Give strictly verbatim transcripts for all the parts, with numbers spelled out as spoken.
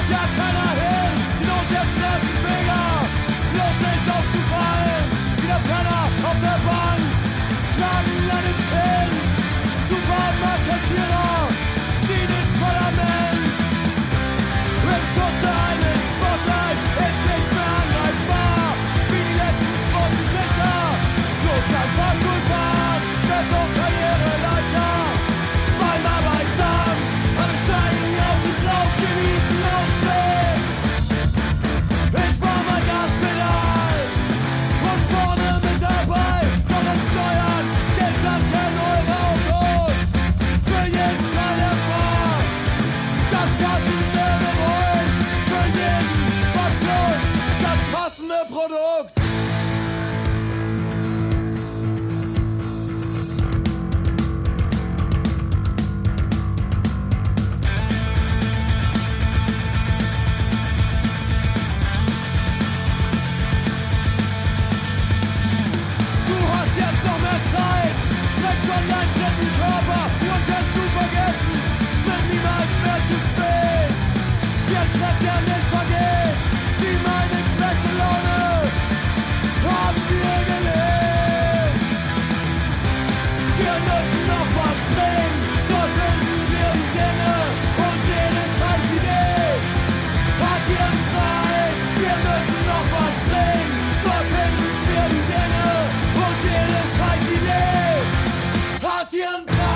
hört ja keiner hin, die Not der Straßenfeger, bloß nicht aufzufallen, wie der Penner auf der Bank, schlagen eines Kindes, Supermarktkassierer, ziehen ins Parlament. Im Schutze eines Spotlights ist nichts mehr angreifbar, wie die letzten Spotten sicher, bloß kein Fahrstuhlfahrt, wird doch Karriereleiter. Beim Arbeitsamt, alle steigen auf die Schlauch, genießen Ausblick. Ich fahr mein Gaspedal und vorne mit dabei, doch am Steuern gilt dann kein eure Autos. Für jeden Schallerfahr, das passende Geräusch, für jeden Verschluss, das passende Produkt. Du hast jetzt noch mehr Zeit, trägst schon deinen dritten Körper und kannst du vergessen, es wird niemals mehr zu spät. Der Schreck, der nicht vergeht, wie meine schlechte Laune, haben wir gelebt. Wir müssen noch was bringen, so finden wir die Dinge und jede Scheißidee hat ihren Preis. Wir müssen noch was bringen, so finden wir die Dinge und jede Scheißidee hat ihren Preis.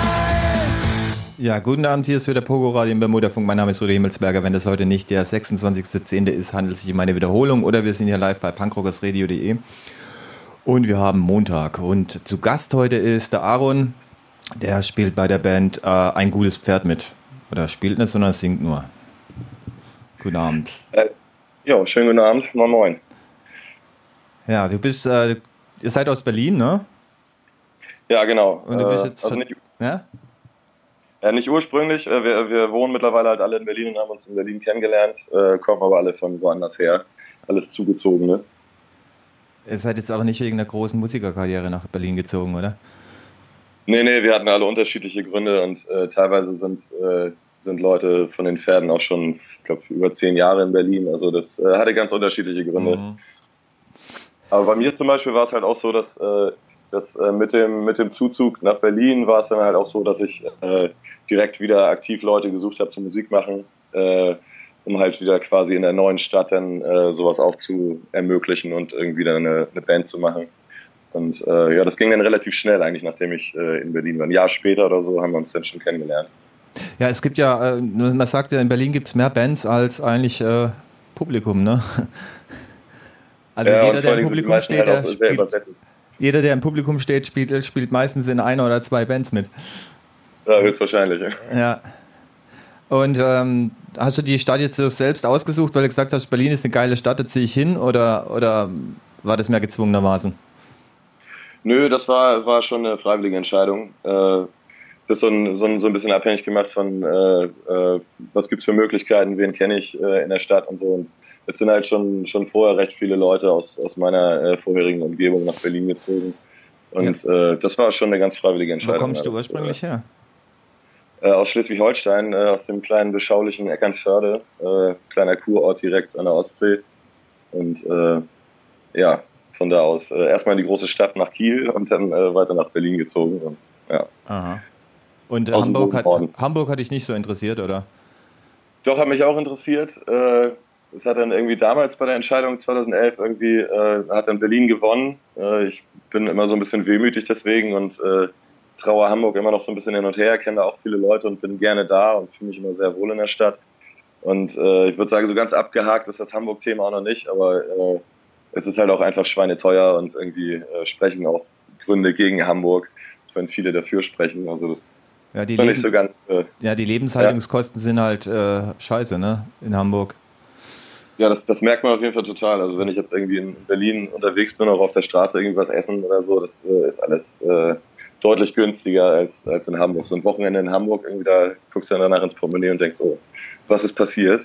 Ja, guten Abend, hier ist wieder Pogo Radio im Bermuda-Funk. Mein Name ist Rudi Himmelsberger. Wenn das heute nicht der sechsundzwanzigster zehnte ist, handelt es sich um eine Wiederholung oder wir sind hier live bei punkrockersradio punkt de und wir haben Montag. Und zu Gast heute ist der Aaron, der spielt bei der Band äh, Ein gutes Pferd mit. Oder spielt nicht, sondern singt nur. Guten Abend. Äh, jo, schönen guten Abend, moin moin. Ja, du bist, äh, ihr seid aus Berlin, ne? Ja, genau. Und du bist jetzt, äh, also nicht, ja? ja, nicht ursprünglich, äh, wir, wir wohnen mittlerweile halt alle in Berlin und haben uns in Berlin kennengelernt, äh, kommen aber alle von woanders her, alles Zugezogene. Ihr seid jetzt aber nicht wegen einer großen Musikerkarriere nach Berlin gezogen, oder? Nee, nee, wir hatten alle unterschiedliche Gründe und äh, teilweise sind, äh, sind Leute von den Pferden auch schon, ich glaube, über zehn Jahre in Berlin, also das äh, hatte ganz unterschiedliche Gründe. Mhm. Aber bei mir zum Beispiel war es halt auch so, dass, äh, dass äh, mit, dem, mit dem Zuzug nach Berlin war es dann halt auch so, dass ich äh, direkt wieder aktiv Leute gesucht habe zum Musik machen, äh, um halt wieder quasi in der neuen Stadt dann äh, sowas auch zu ermöglichen und irgendwie dann eine, eine Band zu machen. Und äh, ja, das ging dann relativ schnell eigentlich, nachdem ich äh, in Berlin war. Ein Jahr später oder so haben wir uns dann schon kennengelernt. Ja, es gibt ja, äh, man sagt ja, in Berlin gibt es mehr Bands als eigentlich äh, Publikum, ne? Also ja, jeder, der im Publikum steht, halt der spielt, jeder, der im Publikum steht, spielt, spielt meistens in einer oder zwei Bands mit. Ja, höchstwahrscheinlich. Ja. Ja. Und ähm, hast du die Stadt jetzt so selbst ausgesucht, weil du gesagt hast, Berlin ist eine geile Stadt, da ziehe ich hin, oder, oder war das mehr gezwungenermaßen? Nö, das war, war schon eine freiwillige Entscheidung. Äh, das ist so ein, so, ein, so ein bisschen abhängig gemacht von, äh, äh, was gibt's für Möglichkeiten, wen kenne ich äh, in der Stadt und so. Und es sind halt schon, schon vorher recht viele Leute aus, aus meiner äh, vorherigen Umgebung nach Berlin gezogen. Und ja. äh, das war schon eine ganz freiwillige Entscheidung. Wo kommst du ursprünglich her? Äh, aus Schleswig-Holstein, äh, aus dem kleinen beschaulichen Eckernförde, äh, kleiner Kurort direkt an der Ostsee. Und äh, ja, von da aus äh, erstmal in die große Stadt nach Kiel und dann äh, weiter nach Berlin gezogen. Und, ja. Aha. Und äh, Hamburg hat, Hamburg hat dich nicht so interessiert, oder? Doch, hat mich auch interessiert. Äh, es hat dann irgendwie damals bei der Entscheidung zweitausendelf irgendwie, äh, hat dann Berlin gewonnen. Äh, ich bin immer so ein bisschen wehmütig deswegen und äh, traue Hamburg immer noch so ein bisschen hin und her, kenne da auch viele Leute und bin gerne da und fühle mich immer sehr wohl in der Stadt. Und äh, ich würde sagen, so ganz abgehakt ist das Hamburg-Thema auch noch nicht, aber äh, es ist halt auch einfach schweineteuer und irgendwie äh, sprechen auch Gründe gegen Hamburg, wenn viele dafür sprechen. Also das ja, die ist nicht so ganz... Äh, ja, die Lebenshaltungskosten ja. sind halt äh, scheiße, ne, in Hamburg. Ja, das, das merkt man auf jeden Fall total. Also wenn ich jetzt irgendwie in Berlin unterwegs bin oder auf der Straße irgendwas essen oder so, das äh, ist alles äh, deutlich günstiger als, als in Hamburg. So ein Wochenende in Hamburg, irgendwie da guckst du dann danach ins Portemonnaie und denkst, oh, was ist passiert?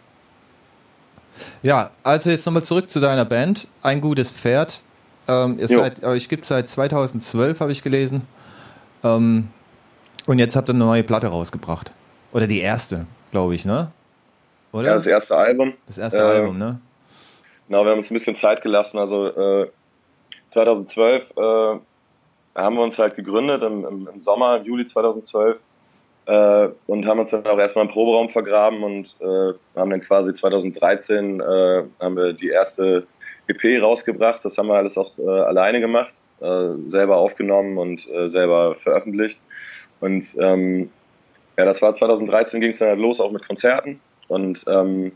Ja, also jetzt nochmal zurück zu deiner Band, Ein gutes Pferd. Ähm, ihr seid, euch gibt es seit zweitausendzwölf, habe ich gelesen. Ähm, und jetzt habt ihr eine neue Platte rausgebracht. Oder die erste, glaube ich, ne? oder? Ja, das erste Album. Das erste äh, Album, ne? Genau, wir haben uns ein bisschen Zeit gelassen. Also äh, zweitausendzwölf äh, haben wir uns halt gegründet, im, im, im Sommer, Juli zweitausendzwölf. Äh, und haben uns dann auch erstmal im Proberaum vergraben und äh, haben dann quasi zweitausenddreizehn äh, haben wir die erste E P rausgebracht. Das haben wir alles auch äh, alleine gemacht, äh, selber aufgenommen und äh, selber veröffentlicht. Und ähm, ja, das war zweitausenddreizehn, ging es dann halt los, auch mit Konzerten. Und ähm,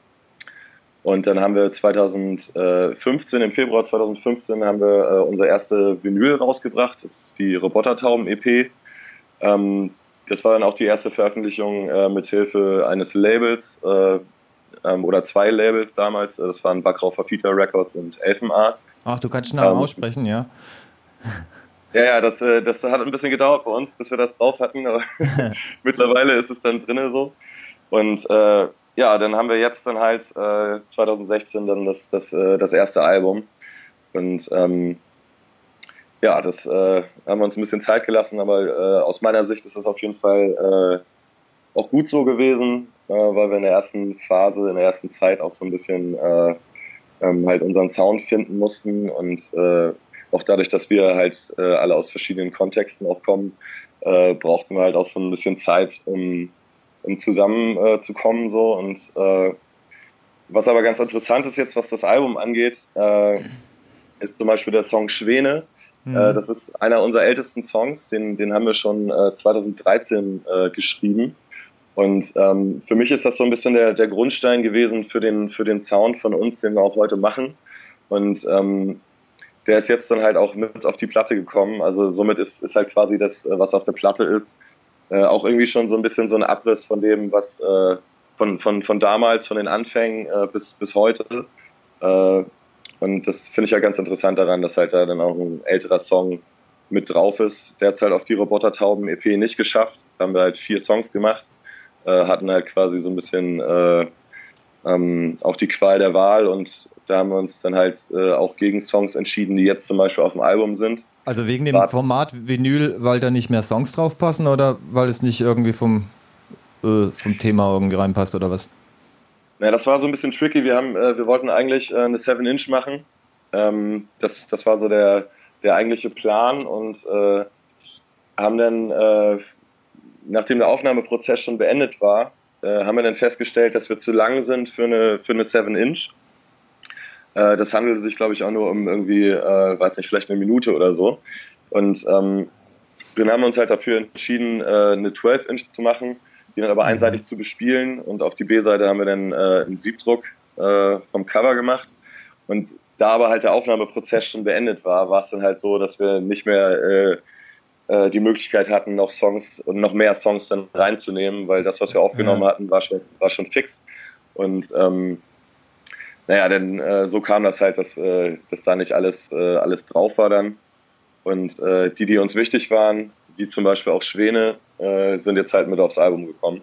und dann haben wir zweitausendfünfzehn, im Februar zweitausendfünfzehn haben wir äh, unsere erste Vinyl rausgebracht. Das ist die Robotertauben-E P. Ähm, Das war dann auch die erste Veröffentlichung äh, mit Hilfe eines Labels äh, ähm, oder zwei Labels damals. Das waren Backraufer Fita Records und Elfenart. Ach, du kannst Namen ähm, aussprechen, ja? Ja, ja, das, äh, das hat ein bisschen gedauert bei uns, bis wir das drauf hatten. Aber mittlerweile ist es dann drinne so. Und äh, ja, dann haben wir jetzt dann halt äh, zweitausendsechzehn dann das, das, äh, das erste Album. Und ähm, ja, das äh, haben wir uns ein bisschen Zeit gelassen, aber äh, aus meiner Sicht ist das auf jeden Fall äh, auch gut so gewesen, äh, weil wir in der ersten Phase, in der ersten Zeit auch so ein bisschen äh, ähm, halt unseren Sound finden mussten und äh, auch dadurch, dass wir halt äh, alle aus verschiedenen Kontexten auch kommen, äh, brauchten wir halt auch so ein bisschen Zeit, um, um zusammen äh, zu kommen so. Und äh, was aber ganz interessant ist jetzt, was das Album angeht, äh, ist zum Beispiel der Song Schwäne. Das ist einer unserer ältesten Songs, den, den haben wir schon äh, zweitausenddreizehn äh, geschrieben. Und ähm, für mich ist das so ein bisschen der, der Grundstein gewesen für den, für den Sound von uns, den wir auch heute machen. Und ähm, der ist jetzt dann halt auch mit auf die Platte gekommen. Also somit ist, ist halt quasi das, was auf der Platte ist, äh, auch irgendwie schon so ein bisschen so ein Abriss von dem, was äh, von, von, von damals, von den Anfängen äh, bis, bis heute. Äh, Und das finde ich ja ganz interessant daran, dass halt da dann auch ein älterer Song mit drauf ist. Der hat es halt auf die Robotertauben-E P nicht geschafft. Da haben wir halt vier Songs gemacht, äh, hatten halt quasi so ein bisschen äh, ähm, auch die Qual der Wahl und da haben wir uns dann halt äh, auch gegen Songs entschieden, die jetzt zum Beispiel auf dem Album sind. Also wegen dem Format Vinyl, weil da nicht mehr Songs drauf passen oder weil es nicht irgendwie vom, äh, vom Thema irgendwie reinpasst oder was? Ja, das war so ein bisschen tricky. Wir haben, äh, wir wollten eigentlich äh, eine seven inch machen. Ähm, das, das war so der, der eigentliche Plan und äh, haben dann, äh, nachdem der Aufnahmeprozess schon beendet war, äh, haben wir dann festgestellt, dass wir zu lang sind für eine, für eine seven inch. Äh, das handelte sich, glaube ich, auch nur um irgendwie, äh, weiß nicht, vielleicht eine Minute oder so. Und ähm, dann haben wir uns halt dafür entschieden, äh, eine zwölf inch zu machen, die dann aber einseitig zu bespielen und auf die B-Seite haben wir dann äh, einen Siebdruck äh, vom Cover gemacht und da aber halt der Aufnahmeprozess schon beendet war, war es dann halt so, dass wir nicht mehr äh, äh, die Möglichkeit hatten, noch Songs und noch mehr Songs dann reinzunehmen, weil das, was wir aufgenommen ja. hatten, war schon, war schon fix und ähm, naja, dann äh, so kam das halt, dass, äh, dass da nicht alles, äh, alles drauf war dann und äh, die, die uns wichtig waren, wie zum Beispiel auch Schwäne, äh, sind jetzt halt mit aufs Album gekommen.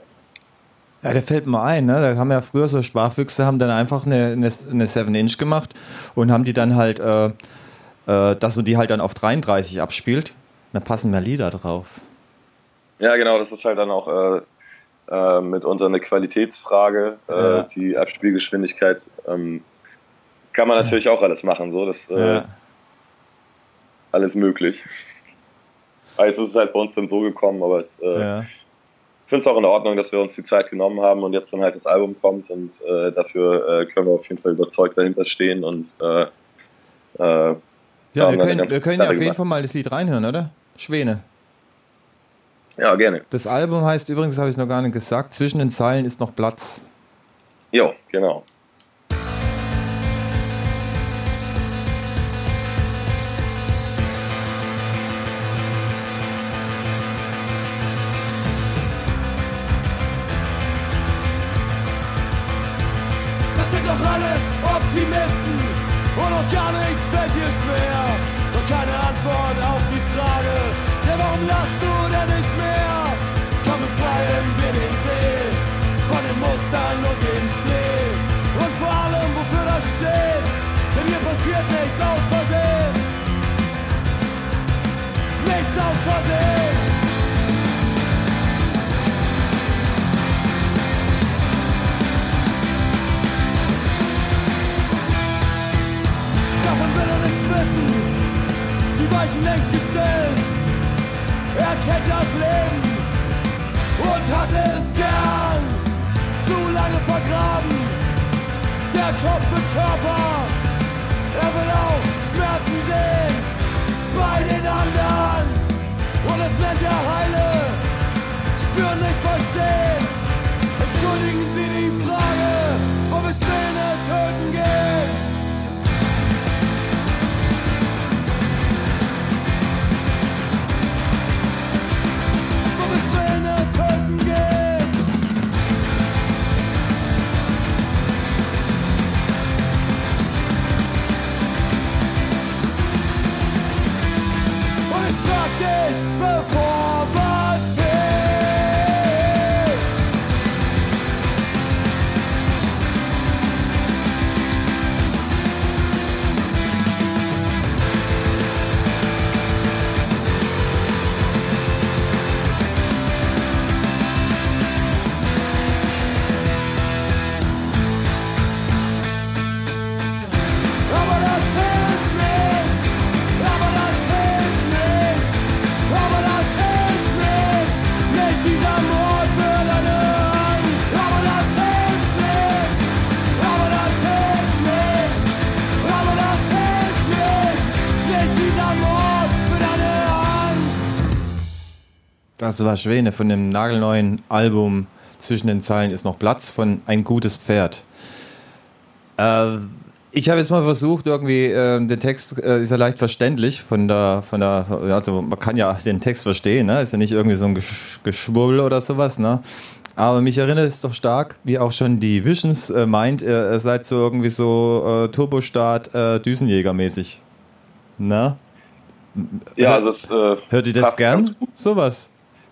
Ja, der fällt mir ein, ne? Da haben ja früher so Sparfüchse, haben dann einfach eine, eine, eine seven inch gemacht und haben die dann halt, äh, äh, dass man die halt dann auf dreiunddreißig abspielt. Da passen mehr Lieder drauf. Ja, genau, das ist halt dann auch äh, äh, mitunter eine Qualitätsfrage. Äh, ja. Die Abspielgeschwindigkeit ähm, kann man natürlich auch alles machen, so, das äh, ja. alles möglich. Jetzt ist es halt bei uns dann so gekommen, aber es, äh, ja. ich finde es auch in Ordnung, dass wir uns die Zeit genommen haben und jetzt dann halt das Album kommt und äh, dafür äh, können wir auf jeden Fall überzeugt dahinter stehen und äh, äh, ja, wir können, wir können ja auf jeden Fall mal das Lied reinhören, oder? Schwäne. Ja, gerne. Das Album heißt übrigens, habe ich noch gar nicht gesagt, Zwischen den Zeilen ist noch Platz. Jo, genau. Optimisten und noch gar nichts fällt dir schwer und keine Antwort auf die Frage, ja warum lachst du denn nicht mehr? Komm, befreien wir den See von den Mustern und dem Schnee und vor allem wofür das steht, denn hier passiert nichts aus Versehen, nichts aus Versehen. kennt das Leben und hatte es gern. Zu lange vergraben, der Kopf im Körper. Er will auch Schmerzen sehen bei den anderen. Und es nennt er Heile, spüren, nicht verstehen. Entschuldigen Sie die Frage, wo wir Schwäne töten gehen. Wo wir Schwäne töten gehen. Und ich frag dich, bevor was fehlt. Aber das hilft nicht, aber das hilft nicht, aber das hilft nicht, nicht dieser Mord für deine Angst. Aber das hilft nicht, aber das hilft nicht, aber das hilft nicht, nicht dieser Mord für deine Angst. Das war Schwäne von dem nagelneuen Album Zwischen den Zeilen ist noch Platz von Ein gutes Pferd. Äh, ich habe jetzt mal versucht, irgendwie, äh, der Text äh, ist ja leicht verständlich von der, von der, also man kann ja den Text verstehen, ne? Ist ja nicht irgendwie so ein Gesch Geschwurbel oder sowas, ne? Aber mich erinnert es doch stark, wie auch schon die Visions äh, meint, ihr, ihr seid so irgendwie so äh, Turbostart äh, Düsenjäger-mäßig. Na? Ja, also es, äh, Hört ihr das passt ganz gern? gut. Sowas?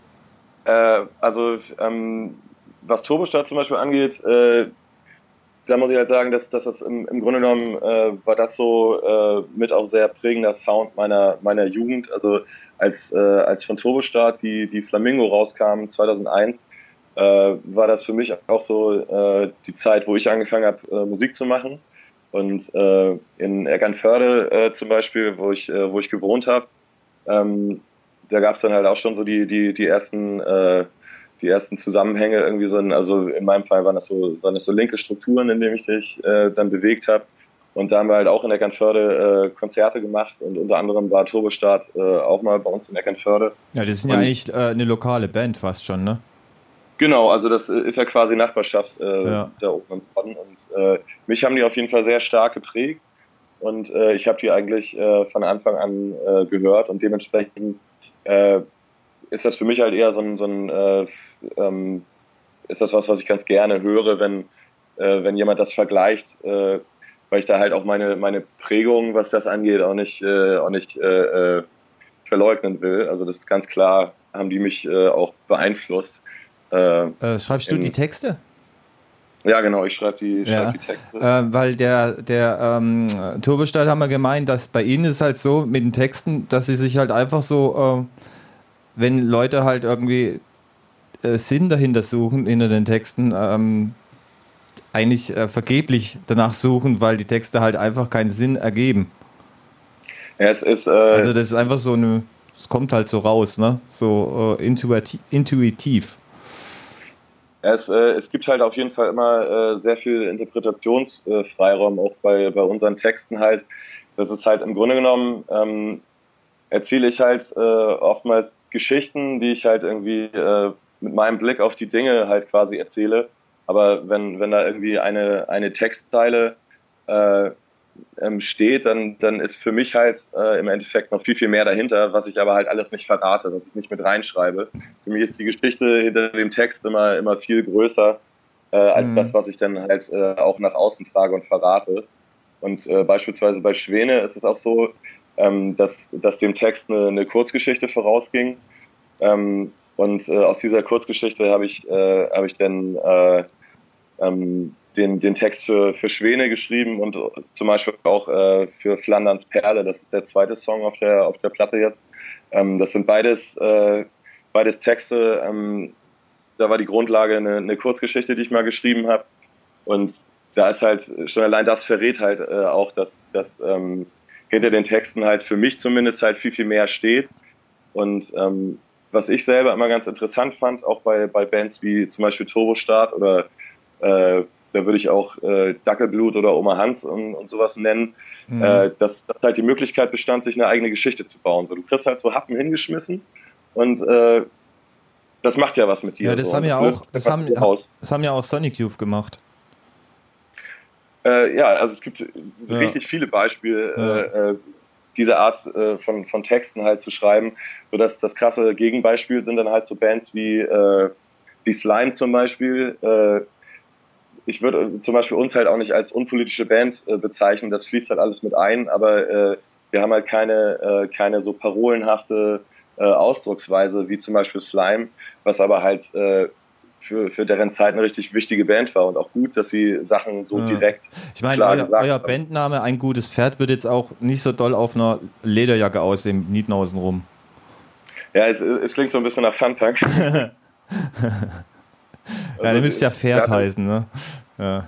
Äh, also ähm, was Turbostart zum Beispiel angeht, äh, da muss ich halt sagen, dass, dass das im, im Grunde genommen äh, war das so äh, mit auch sehr prägender Sound meiner meiner Jugend. Also als äh, als von Turbostart die die Flamingo rauskam zweitausendeins, äh, war das für mich auch so äh, die Zeit, wo ich angefangen habe, äh, Musik zu machen. Und äh, in Eckernförde äh, zum Beispiel, wo ich äh, wo ich gewohnt habe, ähm, da gab es dann halt auch schon so die die die ersten äh, die ersten Zusammenhänge irgendwie so, ein, also in meinem Fall waren das so waren das so linke Strukturen, in denen ich mich äh, dann bewegt habe. Und da haben wir halt auch in Eckernförde äh, Konzerte gemacht und unter anderem war Turbostart äh, auch mal bei uns in Eckernförde. Ja, das sind ja Und- eigentlich äh, eine lokale Band fast schon, ne? Genau, also das ist ja quasi Nachbarschaft äh, Ja. da oben im Norden. Und äh, mich haben die auf jeden Fall sehr stark geprägt. Und äh, ich habe die eigentlich äh, von Anfang an äh, gehört. Und dementsprechend äh, ist das für mich halt eher so ein, so ein äh, ähm, ist das was, was ich ganz gerne höre, wenn, äh, wenn jemand das vergleicht, äh, weil ich da halt auch meine, meine Prägung, was das angeht, auch nicht, äh, auch nicht äh, äh, verleugnen will. Also das ist ganz klar, haben die mich äh, auch beeinflusst. Äh, Äh, schreibst du in- die Texte? Ja, genau, ich schreibe die, Ja. schreib die Texte. Äh, weil der, der ähm, Turbostart haben wir gemeint, dass bei ihnen ist es halt so mit den Texten, dass sie sich halt einfach so, äh, wenn Leute halt irgendwie äh, Sinn dahinter suchen, hinter den Texten, ähm, eigentlich äh, vergeblich danach suchen, weil die Texte halt einfach keinen Sinn ergeben. Ja, es ist, äh, Also das ist einfach so eine, es kommt halt so raus, ne? So äh, intuitiv. intuitiv. ja, es, äh, es gibt halt auf jeden Fall immer äh, sehr viel Interpretationsfreiraum, auch bei, bei unseren Texten halt. Das ist halt im Grunde genommen, ähm, erzähle ich halt äh, oftmals Geschichten, die ich halt irgendwie äh, mit meinem Blick auf die Dinge halt quasi erzähle. Aber wenn, wenn da irgendwie eine, eine Textzeile äh, ähm, steht, dann, dann ist für mich halt äh, im Endeffekt noch viel, viel mehr dahinter, was ich aber halt alles nicht verrate, was ich nicht mit reinschreibe. Für mich ist die Geschichte hinter dem Text immer, immer viel größer äh, als Mhm. das, was ich dann halt äh, auch nach außen trage und verrate. Und äh, beispielsweise bei Schwäne ist es auch so, ähm, dass, dass dem Text eine, eine Kurzgeschichte vorausging. Ähm, und äh, aus dieser Kurzgeschichte habe ich, äh, habe ich dann äh, ähm, den, den Text für, für Schwäne geschrieben und zum Beispiel auch äh, für Flanderns Perle. Das ist der zweite Song auf der, auf der Platte jetzt. Ähm, das sind beides, äh, beides Texte. Ähm, da war die Grundlage eine, eine Kurzgeschichte, die ich mal geschrieben habe. Und da ist halt, schon allein das verrät halt äh, auch, dass, dass ähm, hinter den Texten halt für mich zumindest halt viel, viel mehr steht. Und ähm, was ich selber immer ganz interessant fand, auch bei, bei Bands wie zum Beispiel Turbostart oder äh, da würde ich auch äh, Dackelblut oder Oma Hans und, und sowas nennen, mhm. äh, dass, dass halt die Möglichkeit bestand, sich eine eigene Geschichte zu bauen. So, du kriegst halt so Happen hingeschmissen und äh, das macht ja was mit dir. Ja, das so. haben das ja auch, das haben, das haben ja auch Sonic Youth gemacht. Äh, ja, also es gibt ja. richtig viele Beispiele, ja. äh, diese Art äh, von, von Texten halt zu schreiben. So dass das krasse Gegenbeispiel sind dann halt so Bands wie, äh, wie Slime zum Beispiel. Äh, ich würde zum Beispiel uns halt auch nicht als unpolitische Band äh, bezeichnen, das fließt halt alles mit ein, aber äh, wir haben halt keine, äh, keine so parolenhafte äh, Ausdrucksweise wie zum Beispiel Slime, was aber halt äh, Für, für deren Zeit eine richtig wichtige Band war und auch gut, dass sie Sachen so ja. direkt Ich meine, euer, euer Bandname Ein gutes Pferd wird jetzt auch nicht so doll auf einer Lederjacke aussehen, Niednaußen rum. Ja, es, es klingt so ein bisschen nach Funpunk. Ja, also, der müsste ja Pferd ja, heißen, ne? Ja.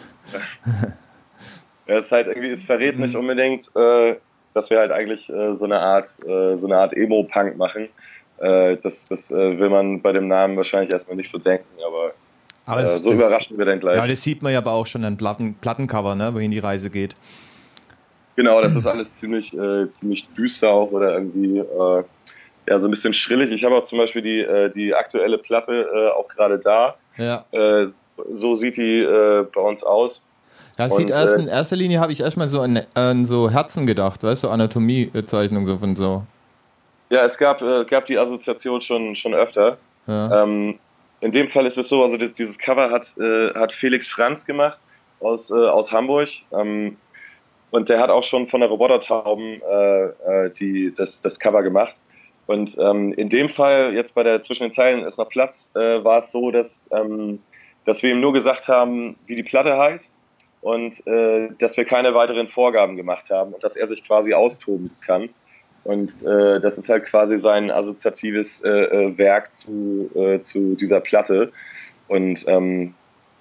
Ja, es ist halt irgendwie, es verrät nicht unbedingt, äh, dass wir halt eigentlich äh, so eine Art, äh, so eine Art Emo-Punk machen. Das, das äh, will man bei dem Namen wahrscheinlich erstmal nicht so denken, aber, aber das, äh, so das, überraschen wir dann gleich. Ja, das sieht man ja aber auch schon an Platten, Plattencover, ne, wohin die Reise geht. Genau, das ist alles ziemlich, äh, ziemlich düster auch oder irgendwie äh, ja, so ein bisschen schrillig. Ich habe auch zum Beispiel die, äh, die aktuelle Platte äh, auch gerade da. Ja. Äh, so sieht die äh, bei uns aus. Ja, es sieht erst, in erster Linie habe ich erstmal so an, an so Herzen gedacht, weißt du, so Anatomiezeichnung so von so. Ja, es gab, äh, gab die Assoziation schon, schon öfter. Ja. Ähm, in dem Fall ist es so, also das, dieses Cover hat, äh, hat Felix Franz gemacht aus, äh, aus Hamburg. Ähm, und der hat auch schon von der Robotertauben äh, äh, die, das, das Cover gemacht. Und ähm, in dem Fall, jetzt bei der Zwischen den Zeilen ist noch Platz, äh, war es so, dass, ähm, dass wir ihm nur gesagt haben, wie die Platte heißt und äh, dass wir keine weiteren Vorgaben gemacht haben und dass er sich quasi austoben kann. Und äh, das ist halt quasi sein assoziatives äh, äh, Werk zu, äh, zu dieser Platte. Und ähm,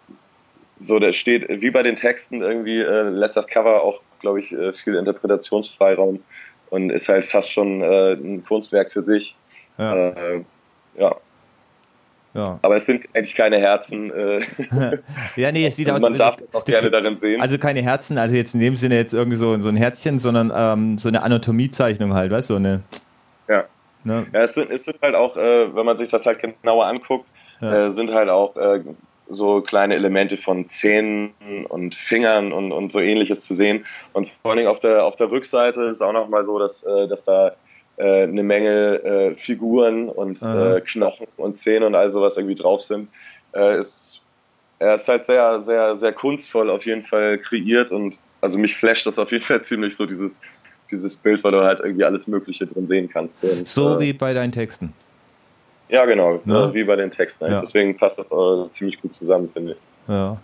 so, da steht, wie bei den Texten, irgendwie äh, lässt das Cover auch, glaube ich, äh, viel Interpretationsfreiraum und ist halt fast schon äh, ein Kunstwerk für sich. Ja. Äh, ja. Ja. Aber es sind eigentlich keine Herzen. Äh ja, nee, es sieht aus. Man darf das auch gerne darin sehen. Also keine Herzen, also jetzt in dem Sinne jetzt irgendwie so, so ein Herzchen, sondern ähm, so eine Anatomiezeichnung halt, weißt du, so eine. Ja. Ne? Ja, es sind, es sind halt auch, äh, wenn man sich das halt genauer anguckt, ja. äh, sind halt auch äh, so kleine Elemente von Zähnen und Fingern und, und so ähnliches zu sehen. Und vor allen Dingen auf der, auf der Rückseite ist auch nochmal so, dass, äh, dass da eine Menge äh, Figuren und äh, Knochen und Zähne und all sowas irgendwie drauf sind. Äh, ist, er ist halt sehr, sehr, sehr kunstvoll auf jeden Fall kreiert und also mich flasht das auf jeden Fall ziemlich so dieses, dieses Bild, weil du halt irgendwie alles Mögliche drin sehen kannst. Und, so äh, wie bei deinen Texten. Ja, genau, ne? äh, wie bei den Texten. Ja. Deswegen passt das äh, ziemlich gut zusammen, finde ich. Ja.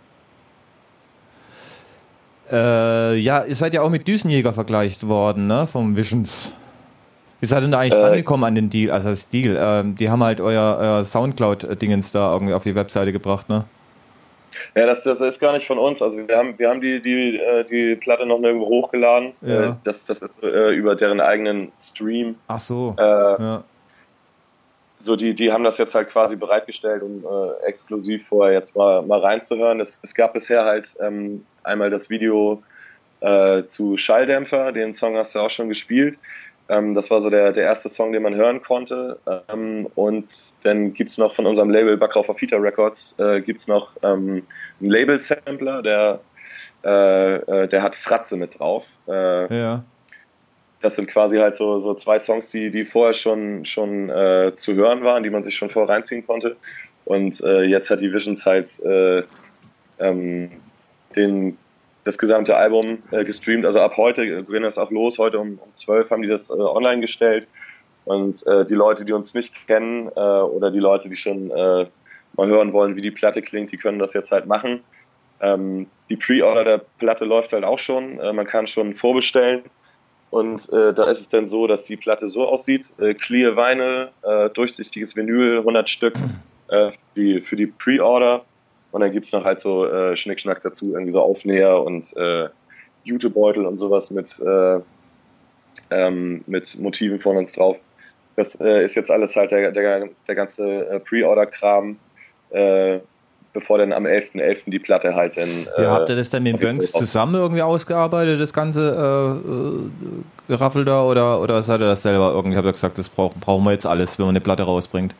Äh, ja, ihr seid ja auch mit Düsenjäger vergleicht worden, ne, vom Visions. Wie seid ihr da eigentlich äh, rangekommen an den Deal, also das Deal? Ähm, die haben halt euer, euer Soundcloud-Dingens da irgendwie auf die Webseite gebracht, ne? Ja, das, das ist gar nicht von uns. Also wir haben, wir haben die, die, die Platte noch nirgendwo hochgeladen. Ja. Das, das ist äh, über deren eigenen Stream. Ach so. Äh, ja. So, die, die haben das jetzt halt quasi bereitgestellt, um äh, exklusiv vorher jetzt mal, mal reinzuhören. Es, es gab bisher halt ähm, einmal das Video äh, zu Schalldämpfer, den Song hast du auch schon gespielt. Ähm, das war so der, der erste Song, den man hören konnte. Ähm, und dann gibt's noch von unserem Label Backraufer Fita Records äh, gibt's noch ähm, einen Label-Sampler, der, äh, äh, der hat Fratze mit drauf. Äh, ja. Das sind quasi halt so, so zwei Songs, die, die vorher schon, schon äh, zu hören waren, die man sich schon vorher reinziehen konnte. Und äh, jetzt hat die Visions halt äh, ähm, den, das gesamte Album äh, gestreamt. Also ab heute geht das auch los. Heute um, um zwölf haben die das äh, online gestellt. Und äh, die Leute, die uns nicht kennen äh, oder die Leute, die schon äh, mal hören wollen, wie die Platte klingt, die können das jetzt halt machen. Ähm, die Pre-Order der Platte läuft halt auch schon. Äh, man kann schon vorbestellen. Und äh, da ist es dann so, dass die Platte so aussieht, äh, Clear Vinyl, äh, durchsichtiges Vinyl, hundert Stück äh, die, für die Pre-Order. Und dann gibt's noch halt so äh, Schnickschnack dazu, irgendwie so Aufnäher und äh, Jutebeutel und sowas mit, äh, ähm, mit Motiven von uns drauf. das äh, ist jetzt alles halt der, der, der ganze äh, Pre-Order-Kram, äh, bevor dann am elften elften die Platte halt in... Äh, ja, habt ihr das dann mit den Bönks zusammen irgendwie ausgearbeitet, das ganze äh, äh, Geraffel da, oder, oder seid ihr das selber irgendwie, habt ihr gesagt, das brauch, brauchen wir jetzt alles, wenn man eine Platte rausbringt?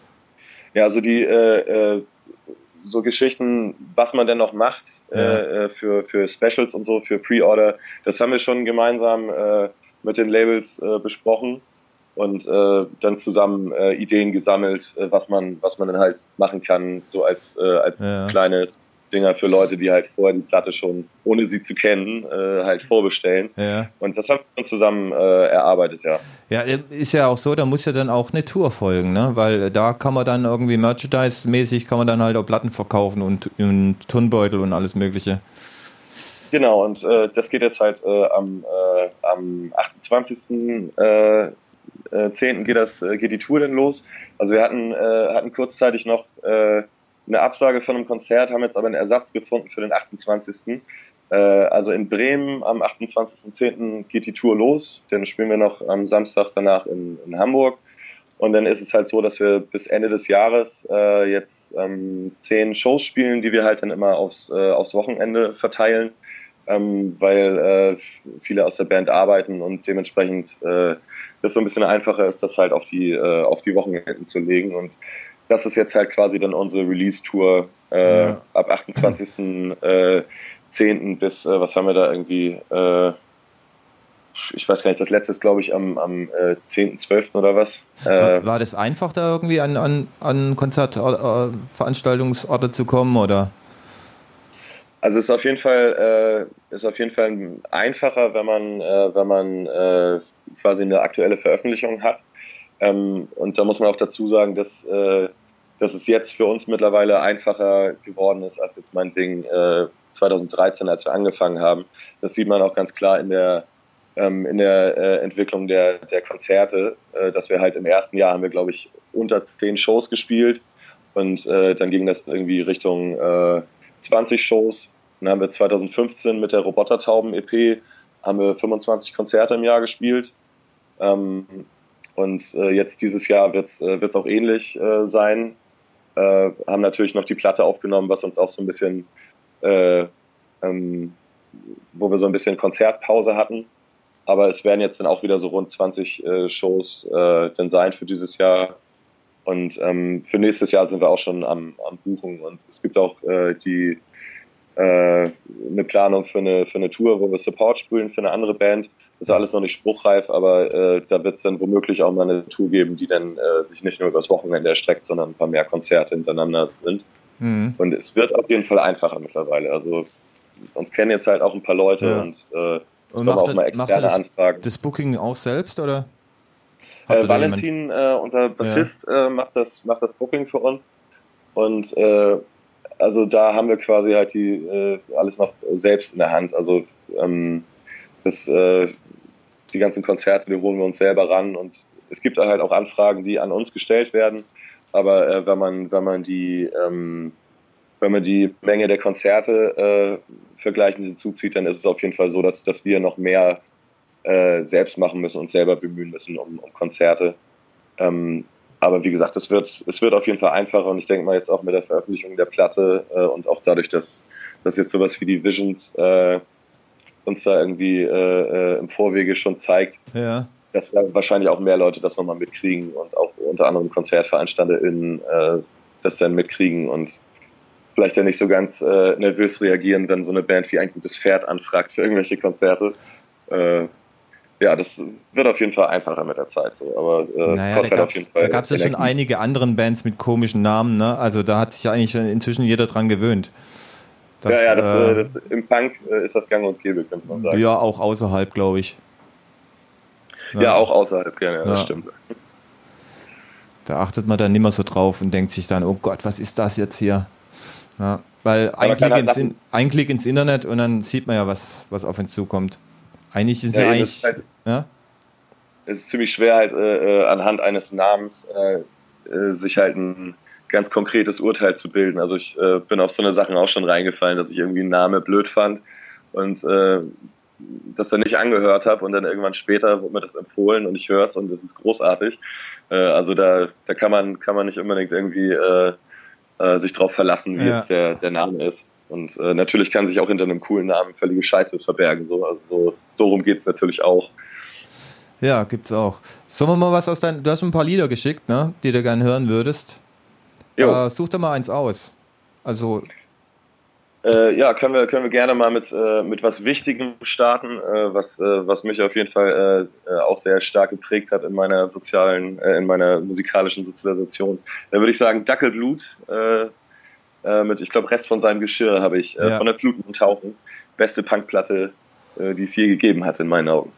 Ja, also die äh, äh, so Geschichten, was man denn noch macht ja. äh, für, für Specials und so, für Pre-Order, das haben wir schon gemeinsam äh, mit den Labels äh, besprochen und äh, dann zusammen äh, Ideen gesammelt, äh, was man was man dann halt machen kann, so als äh, als ja. kleines Dinger für Leute, die halt vorher die Platte schon, ohne sie zu kennen, äh, halt vorbestellen. Ja. Und das haben wir zusammen äh, erarbeitet, ja. Ja, ist ja auch so, da muss ja dann auch eine Tour folgen, ne? Weil da kann man dann irgendwie Merchandise-mäßig, kann man dann halt auch Platten verkaufen und, und Turnbeutel und alles Mögliche. Genau, und äh, das geht jetzt halt äh, am, äh, am achtundzwanzigsten zehnten geht das äh, geht die Tour dann los. Also wir hatten äh, hatten kurzzeitig noch äh, eine Absage von einem Konzert, haben jetzt aber einen Ersatz gefunden für den achtundzwanzigsten Äh, also in Bremen am achtundzwanzigsten zehnten geht die Tour los. Dann spielen wir noch am Samstag danach in, in Hamburg. Und dann ist es halt so, dass wir bis Ende des Jahres äh, jetzt ähm, zehn Shows spielen, die wir halt dann immer aufs, äh, aufs Wochenende verteilen, ähm, weil äh, viele aus der Band arbeiten und dementsprechend äh, das so ein bisschen einfacher ist, das halt auf die, äh, auf die Wochenenden zu legen. Und das ist jetzt halt quasi dann unsere Release-Tour äh, ja. ab achtundzwanzigsten zehnten bis, äh, was haben wir da irgendwie, äh, ich weiß gar nicht, das letzte ist, glaube ich, am, am äh, zehnten zwölften oder was. Äh, war, war das einfach, da irgendwie an, an, an Konzertveranstaltungsorte zu kommen, oder? Also es ist auf jeden Fall, äh, ist auf jeden Fall einfacher, wenn man, äh, wenn man äh, quasi eine aktuelle Veröffentlichung hat. Ähm, und da muss man auch dazu sagen, dass, äh, dass es jetzt für uns mittlerweile einfacher geworden ist, als jetzt meinetwegen äh, zweitausenddreizehn, als wir angefangen haben. Das sieht man auch ganz klar in der, ähm, in der äh, Entwicklung der, der Konzerte, äh, dass wir halt im ersten Jahr haben wir, glaube ich, unter zehn Shows gespielt und äh, dann ging das irgendwie Richtung äh, zwanzig Shows. Dann haben wir zweitausendfünfzehn mit der Robotertauben-E P haben wir fünfundzwanzig Konzerte im Jahr gespielt. Ähm, und äh, jetzt dieses Jahr wird es äh, auch ähnlich äh, sein. Äh, haben natürlich noch die Platte aufgenommen, was uns auch so ein bisschen, äh, ähm, wo wir so ein bisschen Konzertpause hatten. Aber es werden jetzt dann auch wieder so rund zwanzig äh, Shows äh, dann sein für dieses Jahr. Und ähm, für nächstes Jahr sind wir auch schon am, am Buchen. Und es gibt auch äh, die äh, eine Planung für eine, für eine Tour, wo wir Support spielen für eine andere Band. Das ist alles noch nicht spruchreif, aber äh, da wird es dann womöglich auch mal eine Tour geben, die dann äh, sich nicht nur übers Wochenende erstreckt, sondern ein paar mehr Konzerte hintereinander sind. Mhm. Und es wird auf jeden Fall einfacher mittlerweile. Also uns kennen jetzt halt auch ein paar Leute ja. und äh, es kommen auch mal externe das, Anfragen. Das Booking auch selbst, oder? Äh, Valentin, äh, unser Bassist, ja. äh, macht das macht das Booking für uns. Und äh, also da haben wir quasi halt die äh, alles noch selbst in der Hand. Also ähm, das, äh, die ganzen Konzerte, die holen wir uns selber ran. Und es gibt halt auch Anfragen, die an uns gestellt werden. Aber äh, wenn man wenn man die ähm, wenn man die Menge der Konzerte äh, vergleichend hinzuzieht, dann ist es auf jeden Fall so, dass dass wir noch mehr äh, selbst machen müssen und selber bemühen müssen um, um Konzerte. Ähm, aber wie gesagt, es wird es wird auf jeden Fall einfacher und ich denke mal jetzt auch mit der Veröffentlichung der Platte äh, und auch dadurch, dass dass jetzt sowas wie die Visions äh, uns da irgendwie äh, im Vorwege schon zeigt, ja. dass da wahrscheinlich auch mehr Leute das nochmal mitkriegen und auch unter anderem KonzertveranstalterInnen äh, das dann mitkriegen und vielleicht ja nicht so ganz äh, nervös reagieren, wenn so eine Band wie Ein gutes Pferd anfragt für irgendwelche Konzerte. Äh, ja, das wird auf jeden Fall einfacher mit der Zeit. So. Aber äh, naja, kostet da, halt auf jeden Fall da gab es ja schon einige anderen Bands mit komischen Namen, ne? Also da hat sich ja eigentlich inzwischen jeder dran gewöhnt. Das, ja, ja, das, äh, das, im Punk äh, ist das gang und gäbe, könnte man sagen. Ja, auch außerhalb, glaube ich. Ja. ja, auch außerhalb, gerne, ja, das ja. stimmt. Da achtet man dann nicht mehr so drauf und denkt sich dann, oh Gott, was ist das jetzt hier? Ja, weil ein Klick, ins In, ein Klick ins Internet und dann sieht man ja, was, was auf ihn zukommt. Eigentlich ist ja, es eigentlich... Halt, ja? Es ist ziemlich schwer, halt äh, anhand eines Namens äh, äh, sich halt ein ganz konkretes Urteil zu bilden. Also ich äh, bin auf so eine Sachen auch schon reingefallen, dass ich irgendwie einen Namen blöd fand und äh, das dann nicht angehört habe und dann irgendwann später wurde mir das empfohlen und ich höre es und es ist großartig. Äh, also da, da kann man, kann man nicht unbedingt irgendwie äh, äh, sich drauf verlassen, wie ja. jetzt der, der Name ist. Und äh, natürlich kann sich auch hinter einem coolen Namen völlige Scheiße verbergen. So, also so, so rum geht es natürlich auch. Ja, gibt's auch. Sollen wir mal was aus deinem... Du hast mir ein paar Lieder geschickt, ne? Die du gerne hören würdest. Äh, such doch mal eins aus. Also... Äh, ja, können wir, können wir gerne mal mit, äh, mit was Wichtigem starten, äh, was, äh, was mich auf jeden Fall äh, auch sehr stark geprägt hat in meiner sozialen, äh, in meiner musikalischen Sozialisation. Da würde ich sagen, Dackelblut, äh, äh, mit, ich glaube, Rest von seinem Geschirr habe ich, äh, ja. von der Fluten und Tauchen. Beste Punkplatte, äh, die es je gegeben hat, in meinen Augen.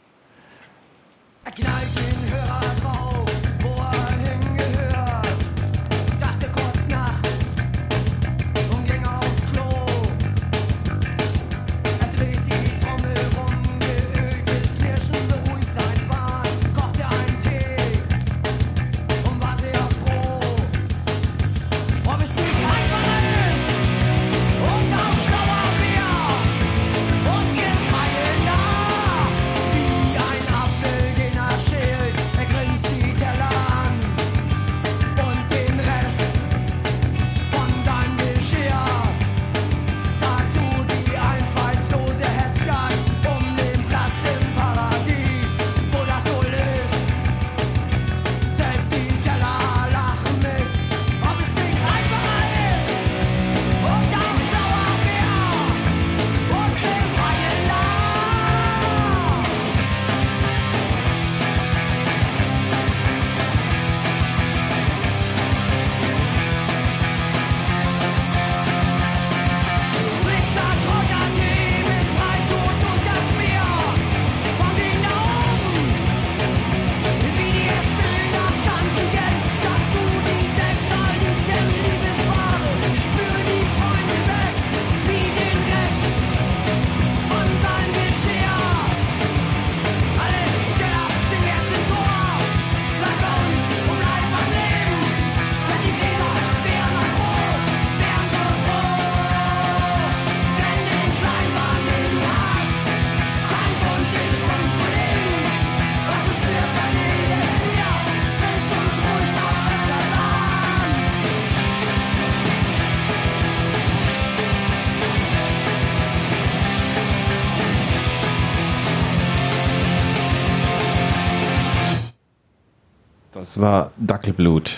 Das war Dackelblut.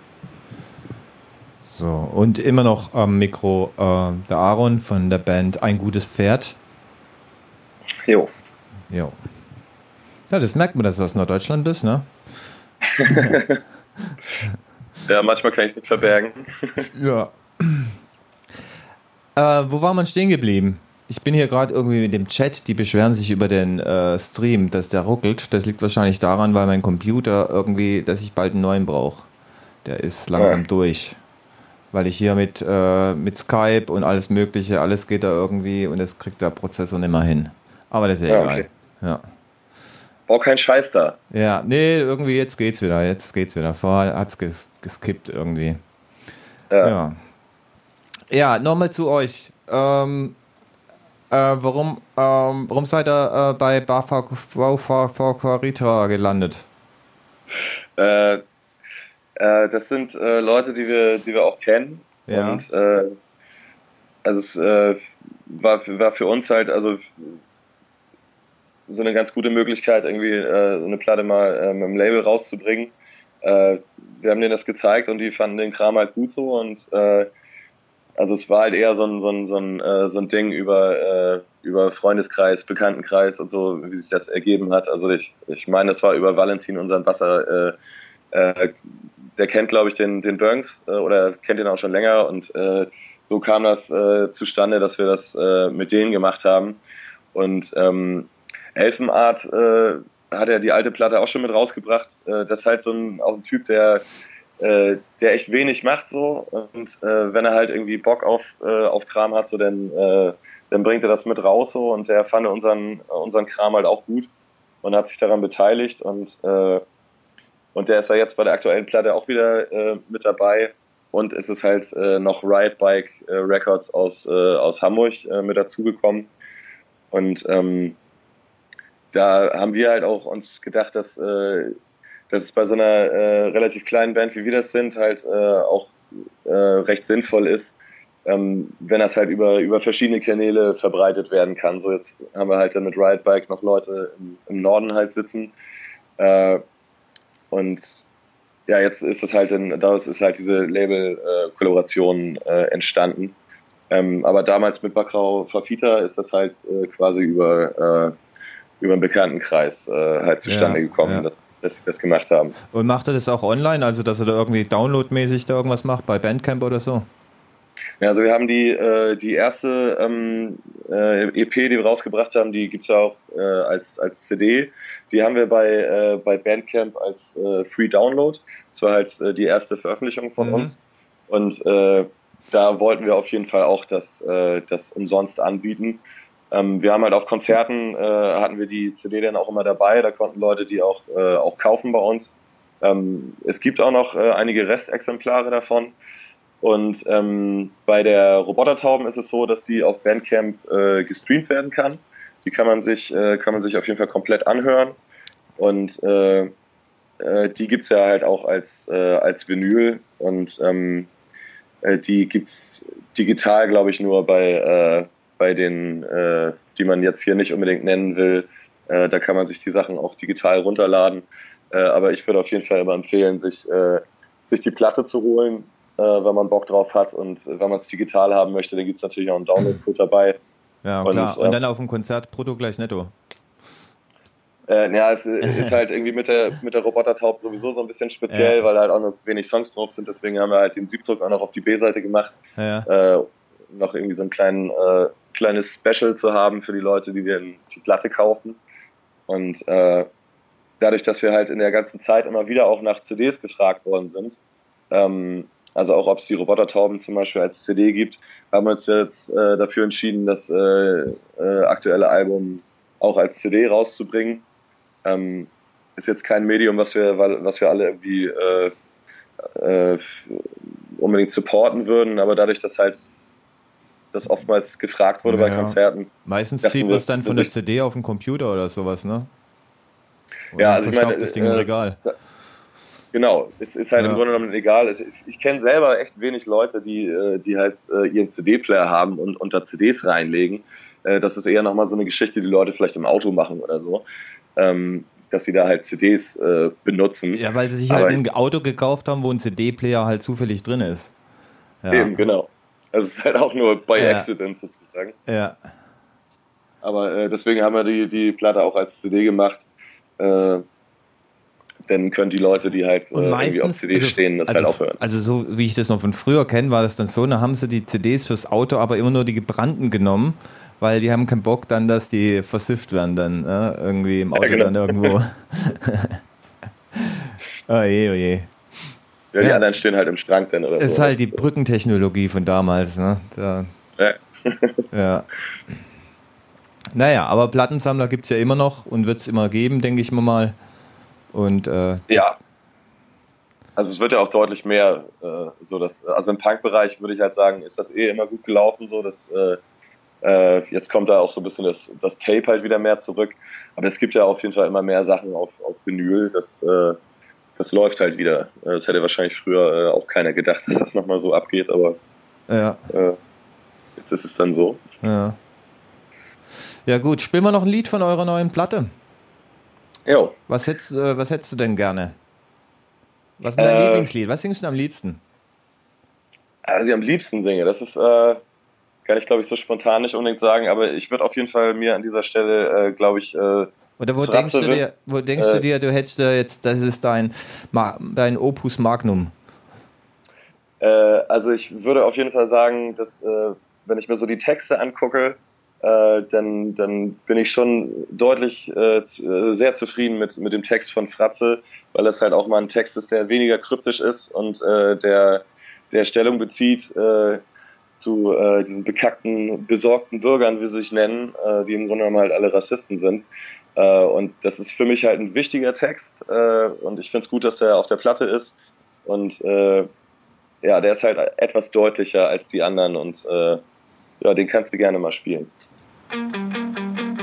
So, und immer noch am Mikro äh, der Aaron von der Band Ein gutes Pferd. Jo. Jo. Ja, das merkt man, dass du aus Norddeutschland bist, ne? Ja, manchmal kann ich es nicht verbergen. Ja. Äh, wo war man stehen geblieben? Ich bin hier gerade irgendwie mit dem Chat, die beschweren sich über den äh, Stream, dass der ruckelt. Das liegt wahrscheinlich daran, weil mein Computer irgendwie, dass ich bald einen neuen brauche. Der ist langsam ja. durch. Weil ich hier mit, äh, mit Skype und alles mögliche, alles geht da irgendwie und das kriegt der Prozessor nicht mehr hin. Aber das ist ja, ja egal. Okay. Ja. Brauch keinen Scheiß da. Ja, nee, irgendwie jetzt geht's wieder, jetzt geht's wieder. Vorher hat's ges- geskippt irgendwie. Ja. Ja, ja nochmal zu euch. Ähm, äh, warum, ähm, warum seid ihr äh, bei Barfakorita gelandet? Äh, äh, das sind äh, Leute, die wir, die wir auch kennen. Ja. Und äh, also es äh, war, war für uns halt, also so eine ganz gute Möglichkeit, irgendwie äh, so eine Platte mal äh, mit dem Label rauszubringen. Äh, wir haben denen das gezeigt und die fanden den Kram halt gut so und äh, also es war halt eher so ein, so ein, so ein, äh, so ein Ding über, äh, über Freundeskreis, Bekanntenkreis und so, wie sich das ergeben hat. Also ich, ich meine, das war über Valentin, unseren Basser, äh, äh, der kennt, glaube ich, den, den Burns äh, oder kennt ihn auch schon länger und äh, so kam das äh, zustande, dass wir das äh, mit denen gemacht haben. Und ähm, Elfenart äh, hat er die alte Platte auch schon mit rausgebracht. Äh, das ist halt so ein, auch ein Typ, der äh, der echt wenig macht so und äh, wenn er halt irgendwie Bock auf äh, auf Kram hat, so dann äh, dann bringt er das mit raus so und der fand unseren unseren Kram halt auch gut und hat sich daran beteiligt und äh, und der ist ja jetzt bei der aktuellen Platte auch wieder äh, mit dabei und es ist halt äh, noch Riot Bike äh, Records aus äh, aus Hamburg äh, mit dazugekommen. Und ähm, da haben wir halt auch uns gedacht, dass, äh, dass es bei so einer äh, relativ kleinen Band, wie wir das sind, halt äh, auch äh, recht sinnvoll ist, ähm, wenn das halt über, über verschiedene Kanäle verbreitet werden kann. So, jetzt haben wir halt dann mit Riot Bike noch Leute im, im Norden halt sitzen. Äh, und ja, jetzt ist es halt, in, daraus ist halt diese Label-Kollaboration äh, äh, entstanden. Ähm, aber damals mit Bacrau Fafita ist das halt äh, quasi über, äh, über einen Bekanntenkreis äh, halt zustande Ja, gekommen, ja. dass, dass sie das gemacht haben. Und macht er das auch online, also dass er da irgendwie downloadmäßig da irgendwas macht, bei Bandcamp oder so? Ja, also wir haben die, äh, die erste ähm, äh, E P, die wir rausgebracht haben, die gibt's ja auch äh, als, als C D. Die haben wir bei, äh, bei Bandcamp als äh, Free Download. Das war halt äh, die erste Veröffentlichung von Mhm. uns. Und äh, da wollten wir auf jeden Fall auch das, äh, das umsonst anbieten. Ähm, wir haben halt auf Konzerten, äh, hatten wir die C D dann auch immer dabei. Da konnten Leute die auch, äh, auch kaufen bei uns. Ähm, es gibt auch noch äh, einige Restexemplare davon. Und ähm, bei der Robotertauben ist es so, dass die auf Bandcamp äh, gestreamt werden kann. Die kann man sich, äh, kann man sich auf jeden Fall komplett anhören. Und äh, äh, die gibt's ja halt auch als, äh, als Vinyl. Und ähm, äh, die gibt's digital, glaube ich, nur bei, äh, bei den, äh, die man jetzt hier nicht unbedingt nennen will. Äh, da kann man sich die Sachen auch digital runterladen. Äh, aber ich würde auf jeden Fall immer empfehlen, sich, äh, sich die Platte zu holen, äh, wenn man Bock drauf hat. Und äh, wenn man es digital haben möchte, dann gibt's natürlich auch einen Download-Code dabei. Ja, Und, klar. Und äh, dann auf dem Konzert brutto gleich netto. Äh, ja, es ist halt irgendwie mit der mit der Robotertaube sowieso so ein bisschen speziell, Ja. weil halt auch noch wenig Songs drauf sind. Deswegen haben wir halt den Siebdruck auch noch auf die B-Seite gemacht. Ja. Äh, noch irgendwie so ein kleinen, äh, kleines Special zu haben für die Leute, die wir die Platte kaufen. Und äh, dadurch, dass wir halt in der ganzen Zeit immer wieder auch nach C Ds gefragt worden sind, ähm, also auch ob es die Robotertauben zum Beispiel als C D gibt, haben wir uns jetzt äh, dafür entschieden, das äh, äh, aktuelle Album auch als C D rauszubringen. Ähm, ist jetzt kein Medium, was wir, was wir alle irgendwie äh, äh, unbedingt supporten würden, aber dadurch, dass halt das oftmals gefragt wurde Ja, bei ja. Konzerten. Meistens dachten zieht wir, man es dann von der das- C D auf den Computer oder sowas, ne? Und Ja, dann also ich verstaubt meine, das Ding im äh, Regal. Genau, es ist halt Ja. im Grunde genommen egal. Es ist, ich kenne selber echt wenig Leute, die, äh, die halt äh, ihren C D-Player haben und unter C Ds reinlegen. Äh, das ist eher nochmal so eine Geschichte, die Leute vielleicht im Auto machen oder so, ähm, dass sie da halt C Ds äh, benutzen. Ja, weil sie sich Aber halt ein Auto gekauft haben, wo ein C D-Player halt zufällig drin ist. Ja. Eben, genau. Also es ist halt auch nur by Ja. accident sozusagen. Ja. Aber äh, deswegen haben wir die, die Platte auch als C D gemacht. Äh, dann können die Leute, die halt äh, Und irgendwie auf meistens, C D also, stehen, das also, halt auch hören. also so wie ich das noch von früher kenne, war das dann so, da haben sie die C Ds fürs Auto, aber immer nur die gebrannten genommen, weil die haben keinen Bock dann, dass die versifft werden dann, äh, irgendwie im Auto genau. dann irgendwo. Oh je, oh je. Ja, die ja. anderen stehen halt im Schrank dann oder Das ist so. halt die Brückentechnologie von damals, ne? Da, Ja. ja. Naja, aber Plattensammler gibt es ja immer noch und wird es immer geben, denke ich mir mal. Und äh, Ja. Also es wird ja auch deutlich mehr, äh, so dass, also im Punk-Bereich würde ich halt sagen, ist das eh immer gut gelaufen, so dass äh, äh, jetzt kommt da auch so ein bisschen das, das Tape halt wieder mehr zurück. Aber es gibt ja auf jeden Fall immer mehr Sachen auf, auf Vinyl, das, äh, das läuft halt wieder. Das hätte wahrscheinlich früher äh, auch keiner gedacht, dass das nochmal so abgeht, aber ja, äh, jetzt ist es dann so. ja. Ja gut, spielen wir noch ein Lied von eurer neuen Platte. Jo. Was hättest, äh, was hättest du denn gerne? Was ist dein Äh, Lieblingslied? Was singst du am liebsten? Also ich am liebsten singe, das ist, äh, kann ich glaube ich so spontan nicht unbedingt sagen, aber ich würde auf jeden Fall mir an dieser Stelle, äh, glaube ich, äh, Oder wo Fratze denkst du wird, dir, wo denkst äh, du dir, du hättest da jetzt, das ist dein, Ma- dein Opus Magnum. Äh, also ich würde auf jeden Fall sagen, dass äh, wenn ich mir so die Texte angucke, äh, dann, dann bin ich schon deutlich äh, z- äh, sehr zufrieden mit, mit dem Text von Fratze, weil es halt auch mal ein Text ist, der weniger kryptisch ist und äh, der, der Stellung bezieht äh, zu äh, diesen bekackten, besorgten Bürgern, wie sie sich nennen, äh, die im Grunde genommen halt alle Rassisten sind. Äh, und das ist für mich halt ein wichtiger Text äh, und ich finde es gut, dass er auf der Platte ist und äh, ja, der ist halt etwas deutlicher als die anderen und äh, ja, den kannst du gerne mal spielen. Musik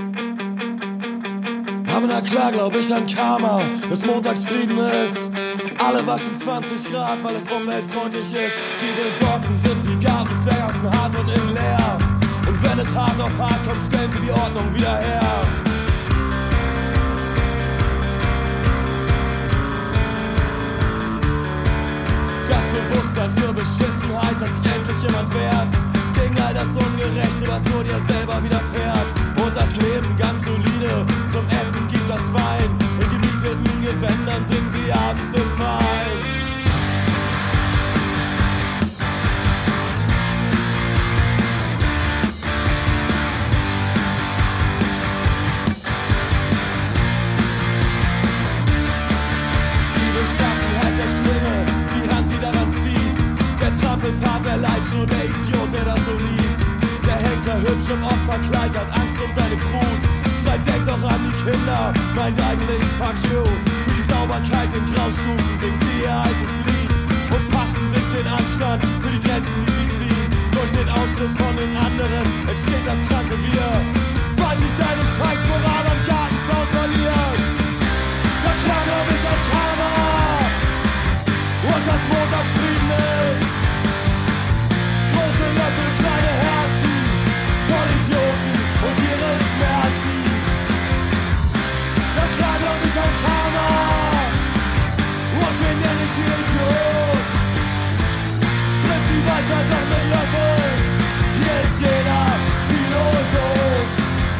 Aber na klar glaub ich an Karma, dass montags Frieden ist. Alle waschen zwanzig Grad, weil es umweltfreundlich ist. Die Besorgten sind wie Gartenzwerge aus dem hart und innen leer. Und wenn es hart auf hart kommt, stellen sie die Ordnung wieder her. Das Bewusstsein für Beschissenheit, dass sich endlich jemand wehrt. Gegen all das Ungerechte, was nur dir selber widerfährt. Und das Leben ganz solide, zum Essen gibt das Wein. In gemieteten Gewändern singen sie abends im Verein. Die Beschaffenheit der Schlinge, die Hand, die daran zieht. Der Trampelfahrt, der Leitschen und der Idiot, der das so liebt. Der Henker hübsch im Opferkleid hat Angst um seine Brut. Schreit, denk doch an die Kinder, meint eigentlich fuck you. Für die Sauberkeit in Graustufen singen sie ihr altes Lied und pachten sich den Anstand für die Grenzen, die sie ziehen. Durch den Ausschluss von den anderen entsteht das kranke Wir, weil sich deine Scheißmoral am Gartenzaun verliert. Da klang glaub ich an Karma und das Montagsfrieden ist. Große Löffel, kleine Herzen, voll Idioten und ihre Schmerzen. Da klar glaub ich an Karma und wen nenn ich hier Idiot? Friss die Weisheit doch mit Löffeln, hier ist jeder Philosoph.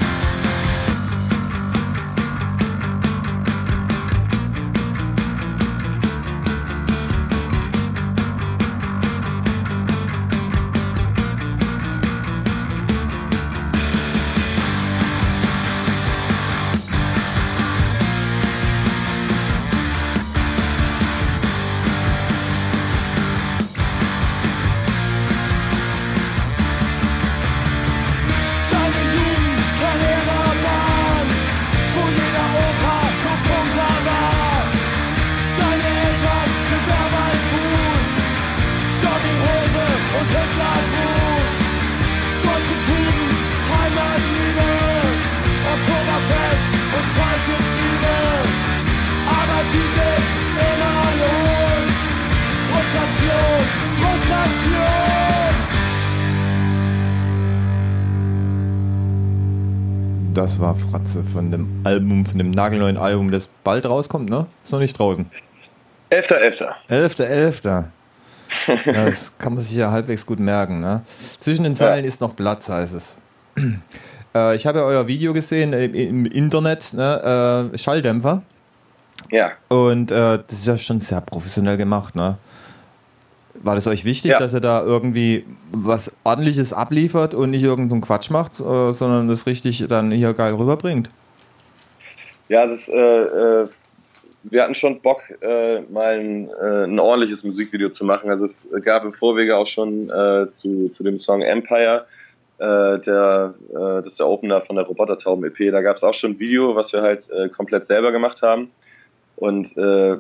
Das war Fratze von dem Album, von dem nagelneuen Album, das bald rauskommt, ne? Ist noch nicht draußen. elfter elfter elfter elfter Ja, das kann man sich ja halbwegs gut merken, ne? Zwischen den Zeilen ja. Ist noch Platz, heißt es. Äh, ich habe ja euer Video gesehen äh, im Internet, ne? äh, Schalldämpfer. Ja. Und äh, das ist ja schon sehr professionell gemacht, ne? War das euch wichtig, ja. dass ihr da irgendwie was Ordentliches abliefert und nicht irgendeinen Quatsch macht, äh, sondern das richtig dann hier geil rüberbringt? Ja, es ist, äh, äh, wir hatten schon Bock, äh, mal ein, äh, ein ordentliches Musikvideo zu machen. Also es gab im Vorwege auch schon äh, zu, zu dem Song Empire, äh, der, äh, das ist der Opener von der Robotertauben-E P. Da gab es auch schon ein Video, was wir halt äh, komplett selber gemacht haben. Und äh,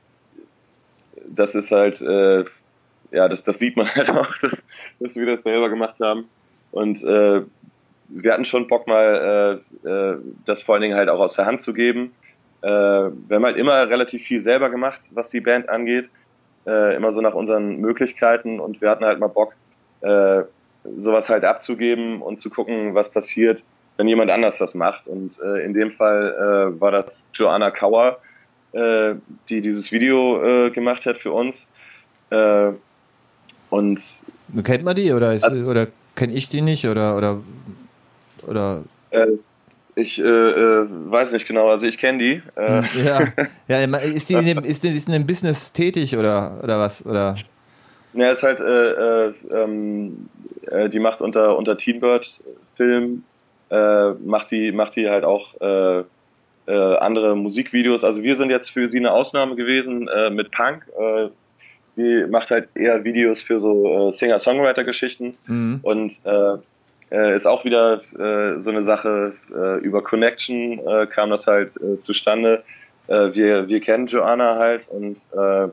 das ist halt... Äh, Ja, das, das sieht man halt auch, dass, dass wir das selber gemacht haben. Und äh, wir hatten schon Bock mal, äh, äh, das vor allen Dingen halt auch aus der Hand zu geben. Äh, wir haben halt immer relativ viel selber gemacht, was die Band angeht. Äh, immer so nach unseren Möglichkeiten. Und wir hatten halt mal Bock, äh, sowas halt abzugeben und zu gucken, was passiert, wenn jemand anders das macht. Und äh, in dem Fall äh, war das Joanna Kauer, äh, die dieses Video äh, gemacht hat für uns. Äh, Und kennt man die oder, ist, oder kenne ich die nicht oder oder oder? Äh, ich äh, äh, weiß nicht genau, also ich kenne die. Äh. Ja, ja, ist die in dem, ist die, ist in dem Business tätig oder oder was oder? Ja, ist halt äh, äh, ähm, äh, die macht unter unter Teenbird Film äh, macht die macht die halt auch äh, äh, andere Musikvideos. Also wir sind jetzt für sie eine Ausnahme gewesen äh, mit Punk. Äh, Die macht halt eher Videos für so äh, Singer-Songwriter-Geschichten mhm. und äh, äh, ist auch wieder äh, so eine Sache, äh, über Connection äh, kam das halt äh, zustande. Äh, wir, wir kennen Joanna halt und, äh,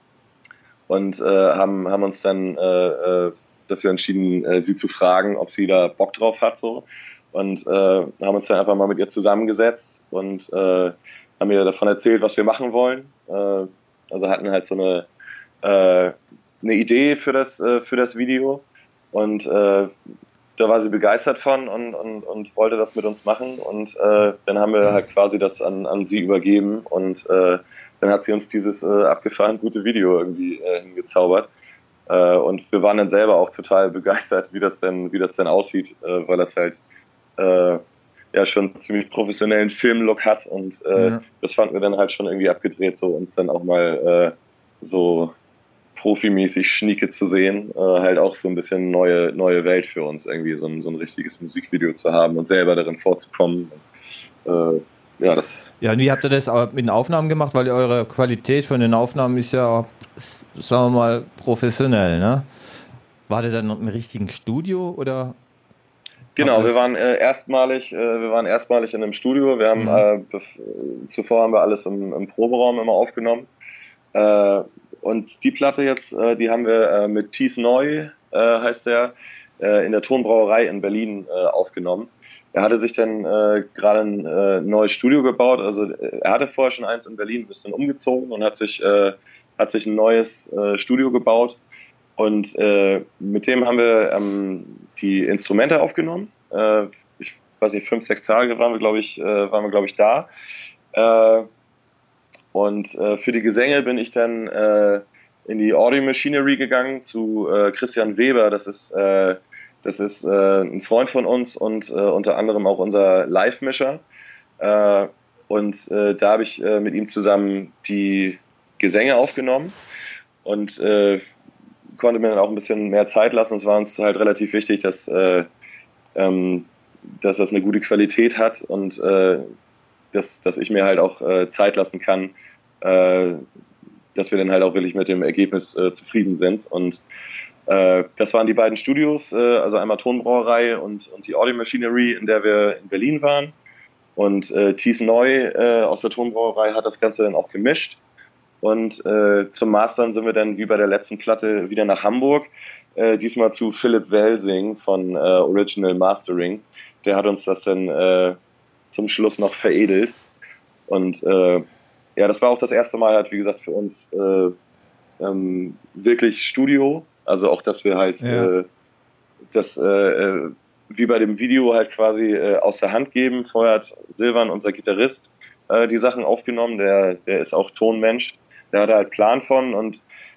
und äh, haben, haben uns dann äh, dafür entschieden, äh, sie zu fragen, ob sie da Bock drauf hat. So. und äh, haben uns dann einfach mal mit ihr zusammengesetzt und äh, haben ihr davon erzählt, was wir machen wollen. Äh, also hatten halt so eine, äh, eine Idee für das, äh, für das Video und äh, da war sie begeistert von und, und, und wollte das mit uns machen und äh, dann haben wir halt quasi das an, an sie übergeben und äh, dann hat sie uns dieses äh, abgefahren gute Video irgendwie äh, hingezaubert äh, und wir waren dann selber auch total begeistert, wie das denn, wie das denn aussieht, äh, weil das halt äh, ja schon einen ziemlich professionellen Filmlook hat und äh, ja. das fanden wir dann halt schon irgendwie abgedreht, so uns dann auch mal äh, so profimäßig Schnieke zu sehen, äh, halt auch so ein bisschen neue neue Welt für uns, irgendwie so ein, so ein richtiges Musikvideo zu haben und selber darin vorzukommen. Äh, ja, das ja, und wie habt ihr das mit den Aufnahmen gemacht? Weil eure Qualität von den Aufnahmen ist ja, sagen wir mal, professionell, ne? War der dann im richtigen Studio oder? Genau, wir waren äh, erstmalig, äh, wir waren erstmalig in einem Studio. Wir haben mhm. äh, zuvor haben wir alles im, im Proberaum immer aufgenommen. Äh, Und die Platte jetzt, äh, die haben wir äh, mit Thies Neu, äh, heißt der, äh, in der Tonbrauerei in Berlin äh, aufgenommen. Er hatte sich dann äh, gerade ein äh, neues Studio gebaut, also äh, er hatte vorher schon eins in Berlin, ein bisschen umgezogen und hat sich, äh, hat sich ein neues äh, Studio gebaut. Und äh, mit dem haben wir ähm, die Instrumente aufgenommen. Äh, ich weiß nicht, fünf, sechs Tage waren wir, glaube ich, äh, waren wir, glaube ich, da. Äh, Und äh, für die Gesänge bin ich dann äh, in die Audio Machinery gegangen zu äh, Christian Weber. Das ist, äh, das ist äh, ein Freund von uns und äh, unter anderem auch unser Live-Mischer. Äh, und äh, da habe ich äh, mit ihm zusammen die Gesänge aufgenommen und äh, konnte mir dann auch ein bisschen mehr Zeit lassen. Es war uns halt relativ wichtig, dass, äh, ähm, dass das eine gute Qualität hat und äh, Dass, dass ich mir halt auch äh, Zeit lassen kann, äh, dass wir dann halt auch wirklich mit dem Ergebnis äh, zufrieden sind. Und äh, das waren die beiden Studios, äh, also einmal Tonbrauerei und, und die Audio Machinery, in der wir in Berlin waren. Und äh, Thies Neu äh, aus der Tonbrauerei hat das Ganze dann auch gemischt. Und äh, zum Mastern sind wir dann wie bei der letzten Platte wieder nach Hamburg, äh, diesmal zu Philipp Welsing von äh, Original Mastering. Der hat uns das dann äh, zum Schluss noch veredelt. Und äh, ja, das war auch das erste Mal halt, wie gesagt, für uns äh, ähm, wirklich Studio. Also auch, dass wir halt ja. äh, das äh, wie bei dem Video halt quasi äh, aus der Hand geben. Vorher hat Silvan, unser Gitarrist, äh, die Sachen aufgenommen. Der, der ist auch Tonmensch. Der hatte halt Plan von und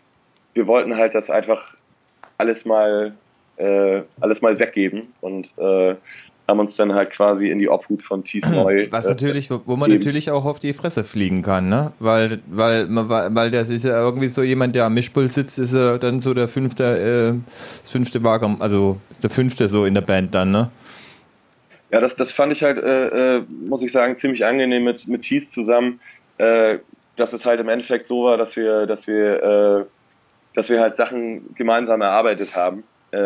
wir wollten halt das einfach alles mal äh, alles mal weggeben und äh, haben uns dann halt quasi in die Obhut von Thies Neu. Was natürlich, wo, wo man geben. natürlich auch auf die Fresse fliegen kann, ne? Weil, weil, weil das ist ja irgendwie so jemand, der am Mischpult sitzt, ist ja dann so der fünfte, äh, das fünfte Wagen, also der fünfte so in der Band dann, ne? Ja, das, das fand ich halt, äh, muss ich sagen, ziemlich angenehm mit, mit Thies zusammen, äh, dass es halt im Endeffekt so war, dass wir, dass wir, äh, dass wir halt Sachen gemeinsam erarbeitet haben.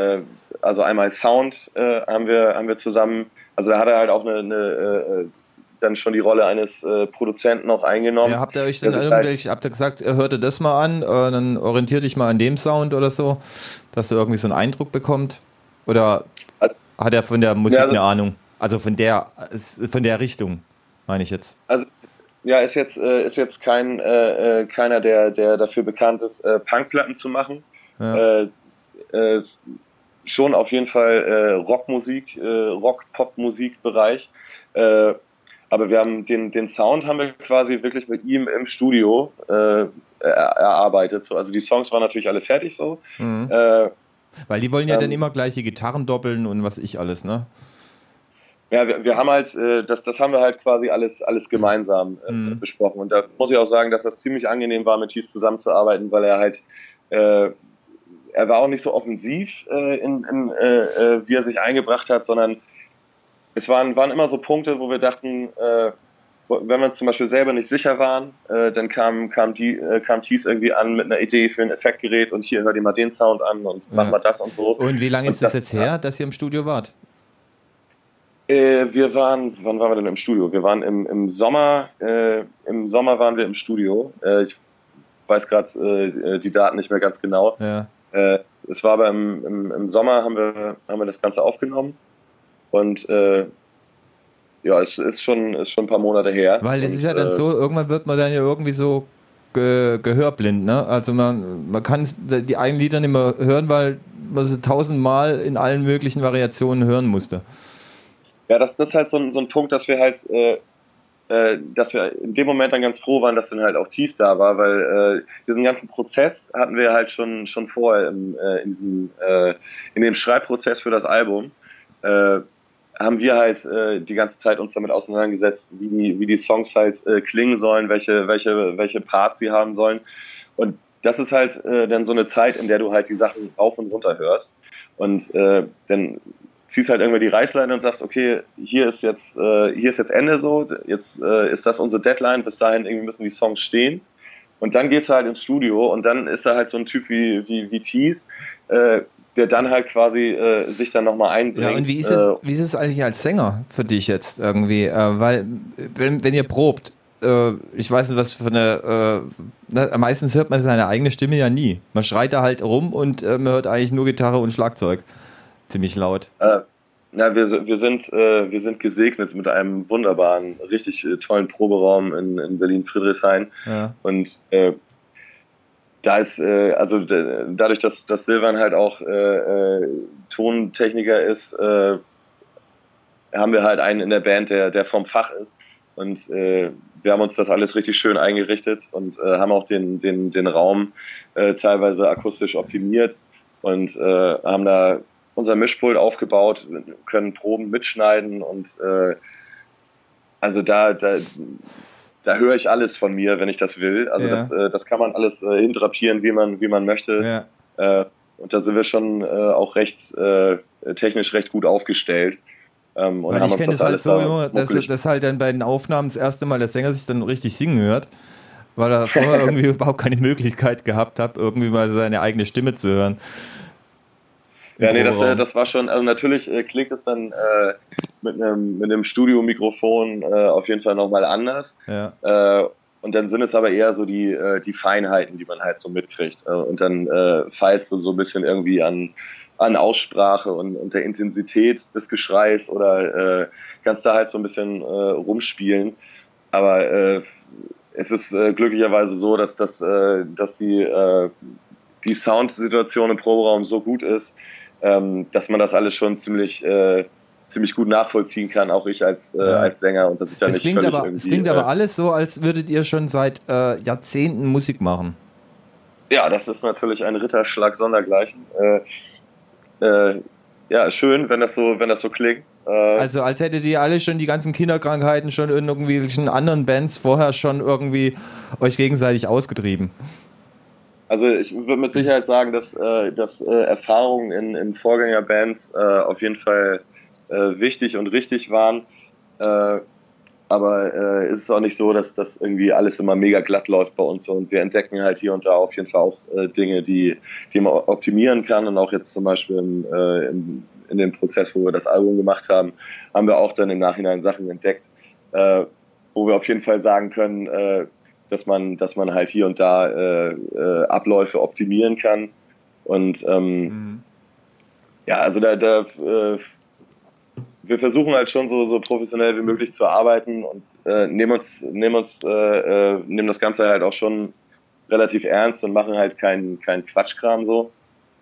Also einmal Sound äh, haben wir haben wir zusammen, also da hat er halt auch eine, eine äh, dann schon die Rolle eines äh, Produzenten auch eingenommen. Ja, habt ihr euch dann irgendwelche, halt, habt ihr gesagt, hört ihr das mal an, äh, dann orientiert dich mal an dem Sound oder so, dass du irgendwie so einen Eindruck bekommst? Oder also, hat er von der Musik ja, also, eine Ahnung? Also von der von der Richtung, meine ich jetzt. Also ja, ist jetzt äh, ist jetzt kein äh, keiner, der der dafür bekannt ist, äh, Punkplatten zu machen. Ja. Äh, Äh, schon auf jeden Fall äh, Rockmusik, äh, Rock-Pop-Musik-Bereich. Äh, aber wir haben den, den Sound haben wir quasi wirklich mit ihm im Studio äh, er, erarbeitet. So, also die Songs waren natürlich alle fertig so. Mhm. Äh, Weil die wollen ja ähm, dann immer gleiche Gitarren doppeln und was ich alles, ne? Ja, wir, wir haben halt, äh, das, das haben wir halt quasi alles, alles gemeinsam äh, mhm. besprochen. Und da muss ich auch sagen, dass das ziemlich angenehm war, mit Thies zusammenzuarbeiten, weil er halt äh, er war auch nicht so offensiv, äh, in, in, äh, wie er sich eingebracht hat, sondern es waren, waren immer so Punkte, wo wir dachten, äh, wenn wir uns zum Beispiel selber nicht sicher waren, äh, dann kam, kam, die, äh, kam Thies irgendwie an mit einer Idee für ein Effektgerät und hier hört ihr mal den Sound an und ja. mach mal das und so. Und wie lange ist das, das jetzt her, dass ihr im Studio wart? Äh, wir waren, wann waren wir denn im Studio? Wir waren im, im Sommer, äh, im Sommer waren wir im Studio. Äh, ich weiß gerade äh, die Daten nicht mehr ganz genau. Ja. Äh, es war aber im, im, im Sommer haben wir, haben wir das Ganze aufgenommen Und äh, ja, es ist schon, ist schon ein paar Monate her. Weil es und, ist ja dann äh, so, irgendwann wird man dann ja irgendwie so ge- gehörblind, ne? Also man, man kann die einen Lieder nicht mehr hören, weil man sie tausendmal in allen möglichen Variationen hören musste. Ja, das, das ist halt so ein, so ein Punkt, dass wir halt, äh, äh, dass wir in dem Moment dann ganz froh waren, dass dann halt auch Tees da war, weil äh, diesen ganzen Prozess hatten wir halt schon schon vorher im, äh, in diesem äh, in dem Schreibprozess für das Album. Äh, haben wir halt äh, die ganze Zeit uns damit auseinandergesetzt, wie die, wie die Songs halt äh, klingen sollen, welche, welche, welche Parts sie haben sollen. Und das ist halt äh, dann so eine Zeit, in der du halt die Sachen rauf und runter hörst. Und äh, dann ziehst halt irgendwie die Reißleine und sagst, okay, hier ist jetzt, äh, hier ist jetzt Ende so, jetzt äh, ist das unsere Deadline, bis dahin irgendwie müssen die Songs stehen. Und dann gehst du halt ins Studio und dann ist da halt so ein Typ wie, wie, wie Tees, äh, der dann halt quasi äh, sich dann nochmal einbringt. Ja, und wie ist es, äh, wie ist es eigentlich als Sänger für dich jetzt irgendwie? Äh, weil, wenn, wenn ihr probt, äh, ich weiß nicht, was für eine, äh, ne, meistens hört man seine eigene Stimme ja nie. Man schreit da halt rum und äh, man hört eigentlich nur Gitarre und Schlagzeug. Ziemlich laut. Äh, na, wir, wir, sind, äh, wir sind gesegnet mit einem wunderbaren, richtig äh, tollen Proberaum in, in Berlin-Friedrichshain. Ja. Und äh, da ist, äh, also d- dadurch, dass, dass Silvan halt auch äh, äh, Tontechniker ist, äh, haben wir halt einen in der Band, der, der vom Fach ist. Und äh, wir haben uns das alles richtig schön eingerichtet und äh, haben auch den, den, den Raum äh, teilweise akustisch optimiert und äh, haben da unser Mischpult aufgebaut, können Proben mitschneiden und äh, also da, da, da höre ich alles von mir, wenn ich das will. Also Ja. das, äh, das kann man alles äh, hindrapieren, wie man, wie man möchte. Ja. Äh, und da sind wir schon äh, auch recht äh, technisch recht gut aufgestellt. Ähm, und Weil haben ich uns kenne das das halt alles so da immer, dass, muckelig- dass halt dann bei den Aufnahmen das erste Mal der Sänger sich dann richtig singen hört, weil er vorher irgendwie überhaupt keine Möglichkeit gehabt hat, irgendwie mal seine eigene Stimme zu hören. Im Ja, nee, das, äh, Proberaum. das war schon, also natürlich äh, klingt es dann äh, mit einem mit einem Studiomikrofon äh, auf jeden Fall nochmal anders. Ja. Äh, und dann sind es aber eher so die, äh, die Feinheiten, die man halt so mitkriegt. Äh, und dann äh, feilst du so ein bisschen irgendwie an, an Aussprache und, und der Intensität des Geschreis oder äh, kannst da halt so ein bisschen äh, rumspielen. Aber äh, es ist äh, glücklicherweise so, dass, dass, äh, dass die, äh, die Soundsituation im Proberaum so gut ist, ähm, dass man das alles schon ziemlich, äh, ziemlich gut nachvollziehen kann, auch ich als, äh, Ja. als Sänger. Und dass ich da Das nicht klingt, völlig aber, irgendwie, das klingt aber äh, alles so, als würdet ihr schon seit äh, Jahrzehnten Musik machen. Ja, das ist natürlich ein Ritterschlag sondergleichen. Äh, äh, ja, schön, wenn das so, wenn das so klingt. Äh, Also als hättet ihr alle schon die ganzen Kinderkrankheiten schon in irgendwelchen anderen Bands vorher schon irgendwie euch gegenseitig ausgetrieben. Also ich würde mit Sicherheit sagen, dass, äh, dass äh, Erfahrungen in, in Vorgängerbands äh, auf jeden Fall äh, wichtig und richtig waren. Äh, aber äh, es ist auch nicht so, dass das irgendwie alles immer mega glatt läuft bei uns. Und wir entdecken halt hier und da auf jeden Fall auch äh, Dinge, die, die man optimieren kann. Und auch jetzt zum Beispiel im, äh, im, in dem Prozess, wo wir das Album gemacht haben, haben wir auch dann im Nachhinein Sachen entdeckt, äh, wo wir auf jeden Fall sagen können, äh, dass man, dass man halt hier und da äh, äh, Abläufe optimieren kann. Und ähm, Mhm. ja, also da, da äh, wir versuchen halt schon so, so professionell wie möglich zu arbeiten und äh, nehmen uns, nehmen uns, äh, äh, nehmen das Ganze halt auch schon relativ ernst und machen halt keinen keinen Quatschkram so.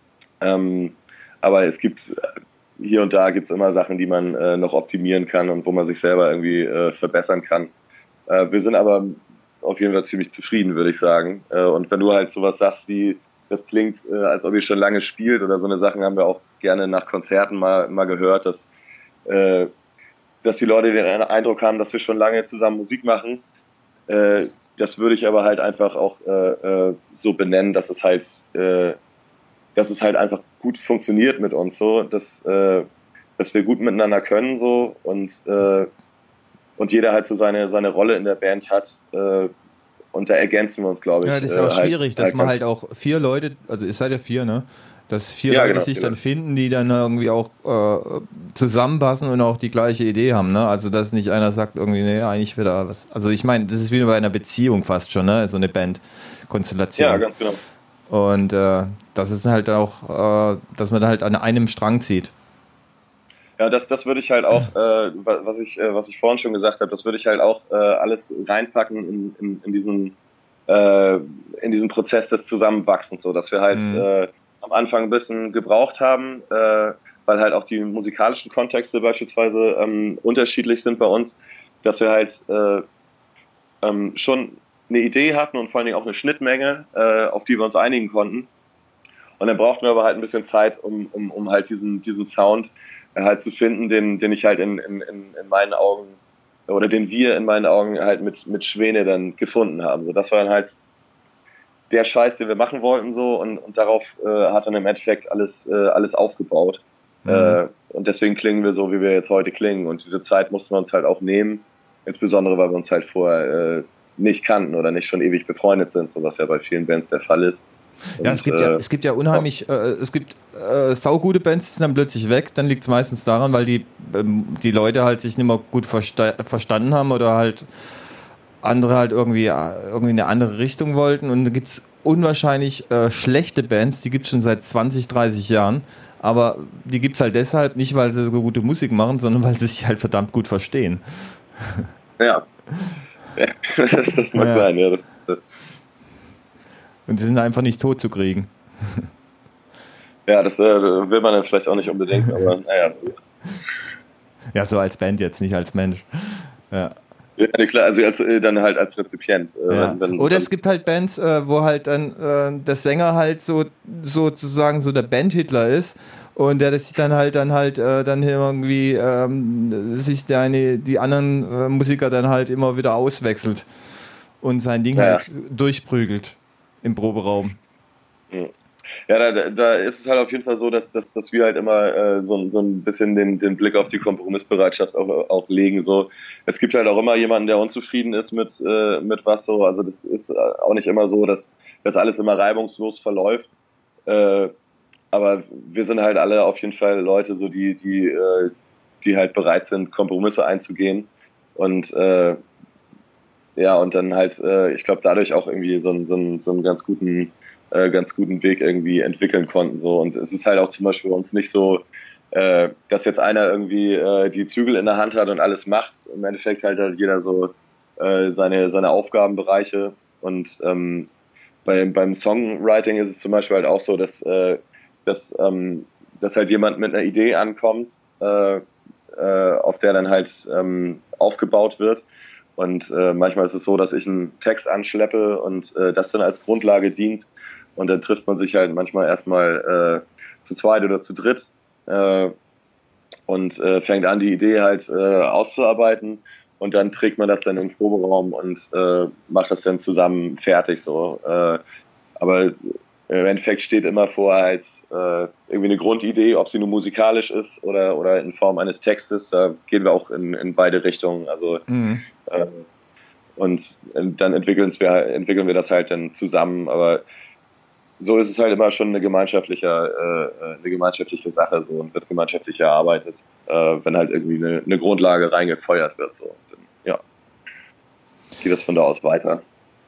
Ähm, aber es gibt hier und da gibt's immer Sachen, die man äh, noch optimieren kann und wo man sich selber irgendwie äh, verbessern kann. Äh, wir sind aber auf jeden Fall ziemlich zufrieden, würde ich sagen. Äh, und wenn du halt sowas sagst wie, das klingt, äh, als ob ihr schon lange spielt oder so eine Sachen, haben wir auch gerne nach Konzerten mal, mal gehört, dass, äh, dass die Leute den Eindruck haben, dass wir schon lange zusammen Musik machen. Äh, das würde ich aber halt einfach auch äh, äh, so benennen, dass es halt, äh, dass es halt einfach gut funktioniert mit uns so, dass, äh, dass wir gut miteinander können so und äh, und jeder halt so seine, seine Rolle in der Band hat. Äh, und da ergänzen wir uns, glaube ich. Ja, das ist auch äh, halt, schwierig, dass halt man ganz- halt auch vier Leute, also ihr seid ja vier, ne? Dass vier Ja, Leute genau, sich genau. dann finden, die dann irgendwie auch äh, zusammenpassen und auch die gleiche Idee haben, ne? Also dass nicht einer sagt irgendwie, nee, eigentlich wird da was. Also ich meine, das ist wie bei einer Beziehung fast schon, ne? So eine Band-Konstellation. Ja, ganz genau. Und äh, das ist halt auch, äh, dass man da halt an einem Strang zieht. Ja, das, das würde ich halt auch, äh, was ich, äh, was ich vorhin schon gesagt habe, das würde ich halt auch äh, alles reinpacken in, in, in diesen, äh, in diesen Prozess des Zusammenwachsens, so dass wir halt mhm. äh, am Anfang ein bisschen gebraucht haben, äh, weil halt auch die musikalischen Kontexte beispielsweise ähm, unterschiedlich sind bei uns, dass wir halt äh, ähm, schon eine Idee hatten und vor allen Dingen auch eine Schnittmenge, äh, auf die wir uns einigen konnten. Und dann brauchten wir aber halt ein bisschen Zeit, um, um, um halt diesen, diesen Sound halt zu finden, den, den ich halt in, in, in meinen Augen oder den wir in meinen Augen halt mit, mit Schwäne dann gefunden haben. So, das war dann halt der Scheiß, den wir machen wollten, so, und, und darauf äh, hat dann im Endeffekt alles, äh, alles aufgebaut. Mhm. Äh, und deswegen klingen wir so, wie wir jetzt heute klingen. Und diese Zeit mussten wir uns halt auch nehmen, insbesondere weil wir uns halt vorher äh, nicht kannten oder nicht schon ewig befreundet sind, so was ja bei vielen Bands der Fall ist. Und, ja, es gibt ja, äh, es gibt ja unheimlich, äh, es gibt äh, saugute Bands, die sind dann plötzlich weg, dann liegt es meistens daran, weil die, ähm, die Leute halt sich nicht mehr gut versta- verstanden haben oder halt andere halt irgendwie, äh, irgendwie in eine andere Richtung wollten, und da gibt es unwahrscheinlich äh, schlechte Bands, die gibt es schon seit zwanzig, dreißig Jahren, aber die gibt es halt deshalb nicht, weil sie so gute Musik machen, sondern weil sie sich halt verdammt gut verstehen. Ja, ja das, das mag ja sein, ja. Das, das Und sie sind einfach nicht tot zu kriegen. Ja, das äh, will man dann vielleicht auch nicht unbedingt, aber naja. Ja, so als Band jetzt, nicht als Mensch. Ja. Ja, klar, also als, dann halt als Rezipient. Äh, ja. wenn, wenn, Oder es gibt halt Bands, äh, wo halt dann äh, der Sänger halt so sozusagen so der Band-Hitler ist und der sich dann halt dann halt äh, dann irgendwie ähm, sich deine, die anderen äh, Musiker dann halt immer wieder auswechselt und sein Ding ja. halt durchprügelt im Proberaum. Ja, da, da ist es halt auf jeden Fall so, dass, dass, dass wir halt immer äh, so, so ein bisschen den, den Blick auf die Kompromissbereitschaft auch, auch legen. So, es gibt halt auch immer jemanden, der unzufrieden ist mit, äh, mit was so. Also das ist auch nicht immer so, dass das alles immer reibungslos verläuft. Äh, aber wir sind halt alle auf jeden Fall Leute, so die, die, äh, die halt bereit sind, Kompromisse einzugehen. Und äh, ja, und dann halt, äh, ich glaube, dadurch auch irgendwie so, so, so einen ganz guten Äh, ganz guten Weg irgendwie entwickeln konnten. So. Und es ist halt auch zum Beispiel bei uns nicht so, äh, dass jetzt einer irgendwie äh, die Zügel in der Hand hat und alles macht. Im Endeffekt halt hat jeder so äh, seine, seine Aufgabenbereiche. Und ähm, bei, beim Songwriting ist es zum Beispiel halt auch so, dass, äh, dass, ähm, dass halt jemand mit einer Idee ankommt, äh, äh, auf der dann halt ähm, aufgebaut wird. Und äh, manchmal ist es so, dass ich einen Text anschleppe und äh, das dann als Grundlage dient. Und dann trifft man sich halt manchmal erstmal äh, zu zweit oder zu dritt äh, und äh, fängt an, die Idee halt äh, auszuarbeiten. Und dann trägt man das dann im Proberaum und äh, macht das dann zusammen fertig. So. Äh, aber im Endeffekt steht immer vor halt äh, irgendwie eine Grundidee, ob sie nur musikalisch ist oder, oder in Form eines Textes. Da gehen wir auch in, in beide Richtungen. Also mhm. äh, und dann entwickeln wir, entwickeln wir das halt dann zusammen. Aber so ist es halt immer schon eine gemeinschaftliche, äh, eine gemeinschaftliche Sache so und wird gemeinschaftlich erarbeitet, äh, wenn halt irgendwie eine, eine Grundlage reingefeuert wird. So. Und dann, ja, geht das von da aus weiter.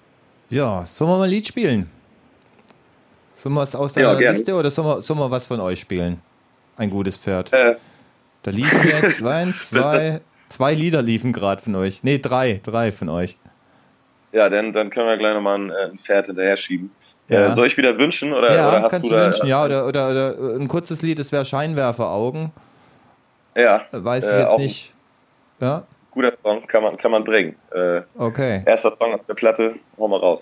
Ja, sollen wir mal ein Lied spielen? Sollen wir es aus deiner ja, Liste oder sollen wir, sollen wir was von euch spielen? Ein gutes Pferd. Äh. Da liefen jetzt eins, zwei, zwei Lieder liefen gerade von euch. Nee, drei, drei von euch. Ja, dann, dann können wir gleich nochmal ein, ein Pferd hinterher schieben. Ja. Äh, soll ich wieder wünschen? Oder, ja, oder hast kannst du, du da, wünschen, ja. Oder, oder, oder ein kurzes Lied, das wäre Scheinwerferaugen. Ja. Weiß ich äh, jetzt nicht. Ja. Guter Song, kann man, kann man bringen. Äh, okay. Erster Song auf der Platte, hau mal raus.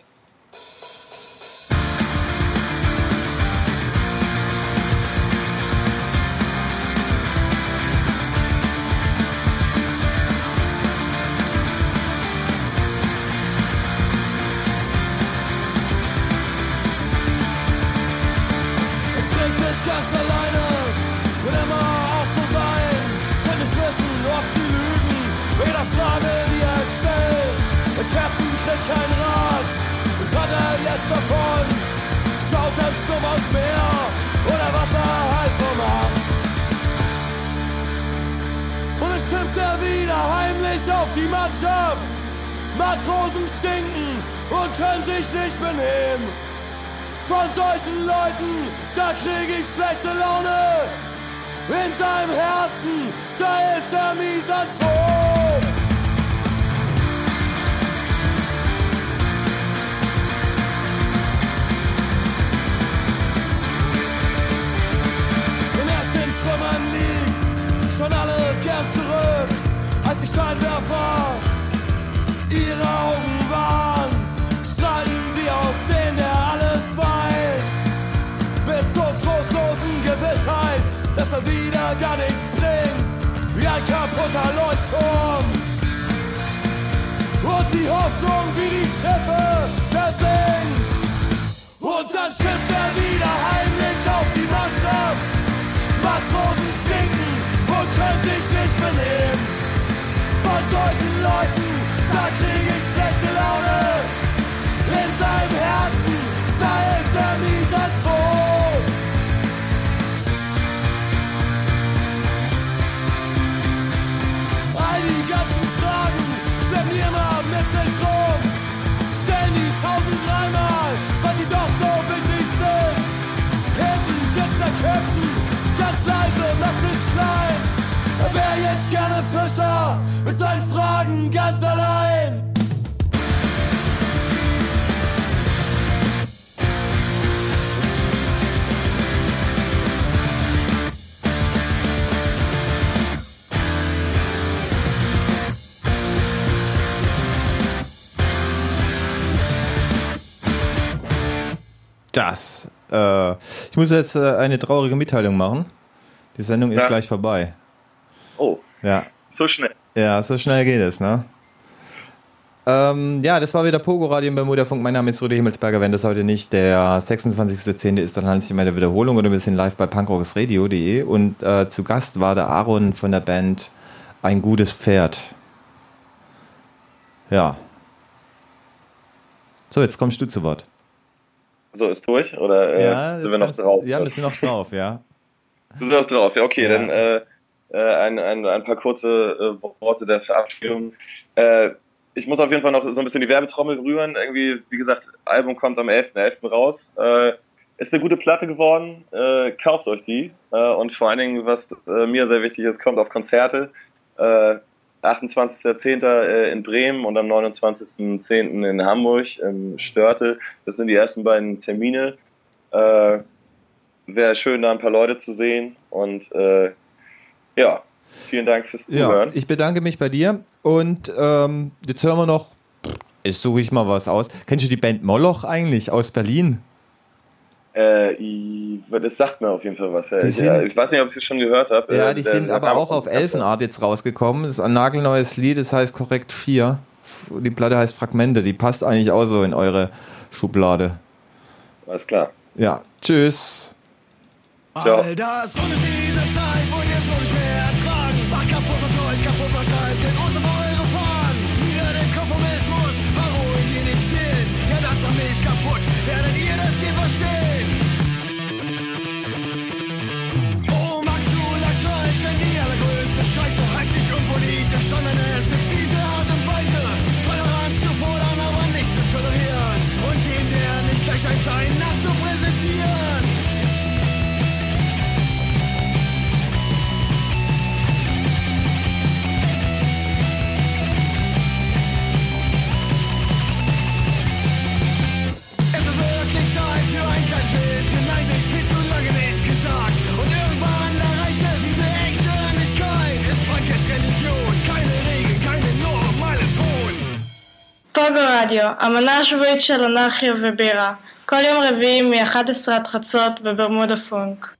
Die Mannschaft, Matrosen stinken und können sich nicht benehmen. Von solchen Leuten, da krieg ich schlechte Laune. In seinem Herzen, da ist er Misanthrop. Wenn er in Trümmern liegt, schon alle gern zurück, als die Scheinwerfer ihre Augen waren, strahlten sie auf den, der alles weiß, bis zur trostlosen Gewissheit, dass er wieder gar nichts bringt, wie ein kaputter Leuchtturm. Und die Hoffnung wie die Schiffe versinkt. Und dann schimpft er wieder heimlich auf die Mannschaft. Matrosen stinken und können sich nicht benehmen. Von solchen Leuten, da krieg ich schlechte Laune. In seinem Herzen, da ist der Misanthrop. All die ganzen Fragen schleppen die immer mit sich rum. Stellen die tausend dreimal, weil sie doch so wichtig sind. Hinten sitzt der Captain, ganz leise, macht sich klein. Er wär jetzt gerne Fischer, mit seinen Fragen ganz allein. Das. Äh, ich muss jetzt äh, eine traurige Mitteilung machen. Die Sendung ist ja. gleich vorbei. Oh, ja. So schnell. Ja, so schnell geht es, ne? Ähm, ja, das war wieder Pogo-Radio im Bermuda-Funk. Mein Name ist Rudi Himmelsberger. Wenn das heute nicht der sechsundzwanzigster zehnte ist, dann handelt es sich um eine Wiederholung oder wir sind live bei punkrockers radio punkt de und äh, zu Gast war der Aaron von der Band Ein gutes Pferd. Ja. So, jetzt kommst du zu Wort. So, ist durch? Oder äh, ja, sind wir noch drauf? Ja, wir sind noch drauf, ja. Wir sind noch drauf, ja, okay, ja. dann äh, ein, ein, ein paar kurze äh, Worte der Verabschiedung. Äh, ich muss auf jeden Fall noch so ein bisschen die Werbetrommel rühren. Irgendwie, wie gesagt, Album kommt am elften elften raus. Äh, ist eine gute Platte geworden. Äh, kauft euch die. Äh, und vor allen Dingen, was äh, mir sehr wichtig ist, kommt auf Konzerte. Äh, achtundzwanzigster zehnter äh, in Bremen und am neunundzwanzigster zehnter in Hamburg, im Störte. Das sind die ersten beiden Termine. Äh, Wäre schön, da ein paar Leute zu sehen. Und äh, ja, vielen Dank fürs Zuhören. Ja, ich bedanke mich bei dir. Und ähm, jetzt hören wir noch, jetzt suche ich mal was aus. Kennst du die Band Moloch eigentlich aus Berlin? Äh, ich, das sagt mir auf jeden Fall was. Ja. Die Ich, sind, ich weiß nicht, ob ich es schon gehört habe. Ja, äh, die der, sind der aber auch auf Elfenart jetzt rausgekommen. Das ist ein nagelneues Lied, das heißt Korrekt vier. Die Platte heißt Fragmente. Die passt eigentlich auch so in eure Schublade. Alles klar. Ja, tschüss. Ciao. All das und in dieser Zeit wollt ihr es wohl nicht mehr ertragen. Macht kaputt, was euch kaputt macht, schreibt den aus auf eure Fahnen. Nieder den Konformismus, Parolen, die nicht zählen. Ja, das macht mich kaputt, werdet ihr das hier verstehen? Oh, magst du Lachs falsch, denn die allergrößte Scheiße heißt nicht unpolitisch, sondern es ist diese Art und Weise, Toleranz zu fordern, aber nicht zu tolerieren. Und jeden, der nicht gleich ein sein, das zu präsentieren. פוגו רדיו, המנה השבועית של אנרכיה ובירה, כל יום רביעי מ-אחת עשרה עד חצות בברמודה פונק.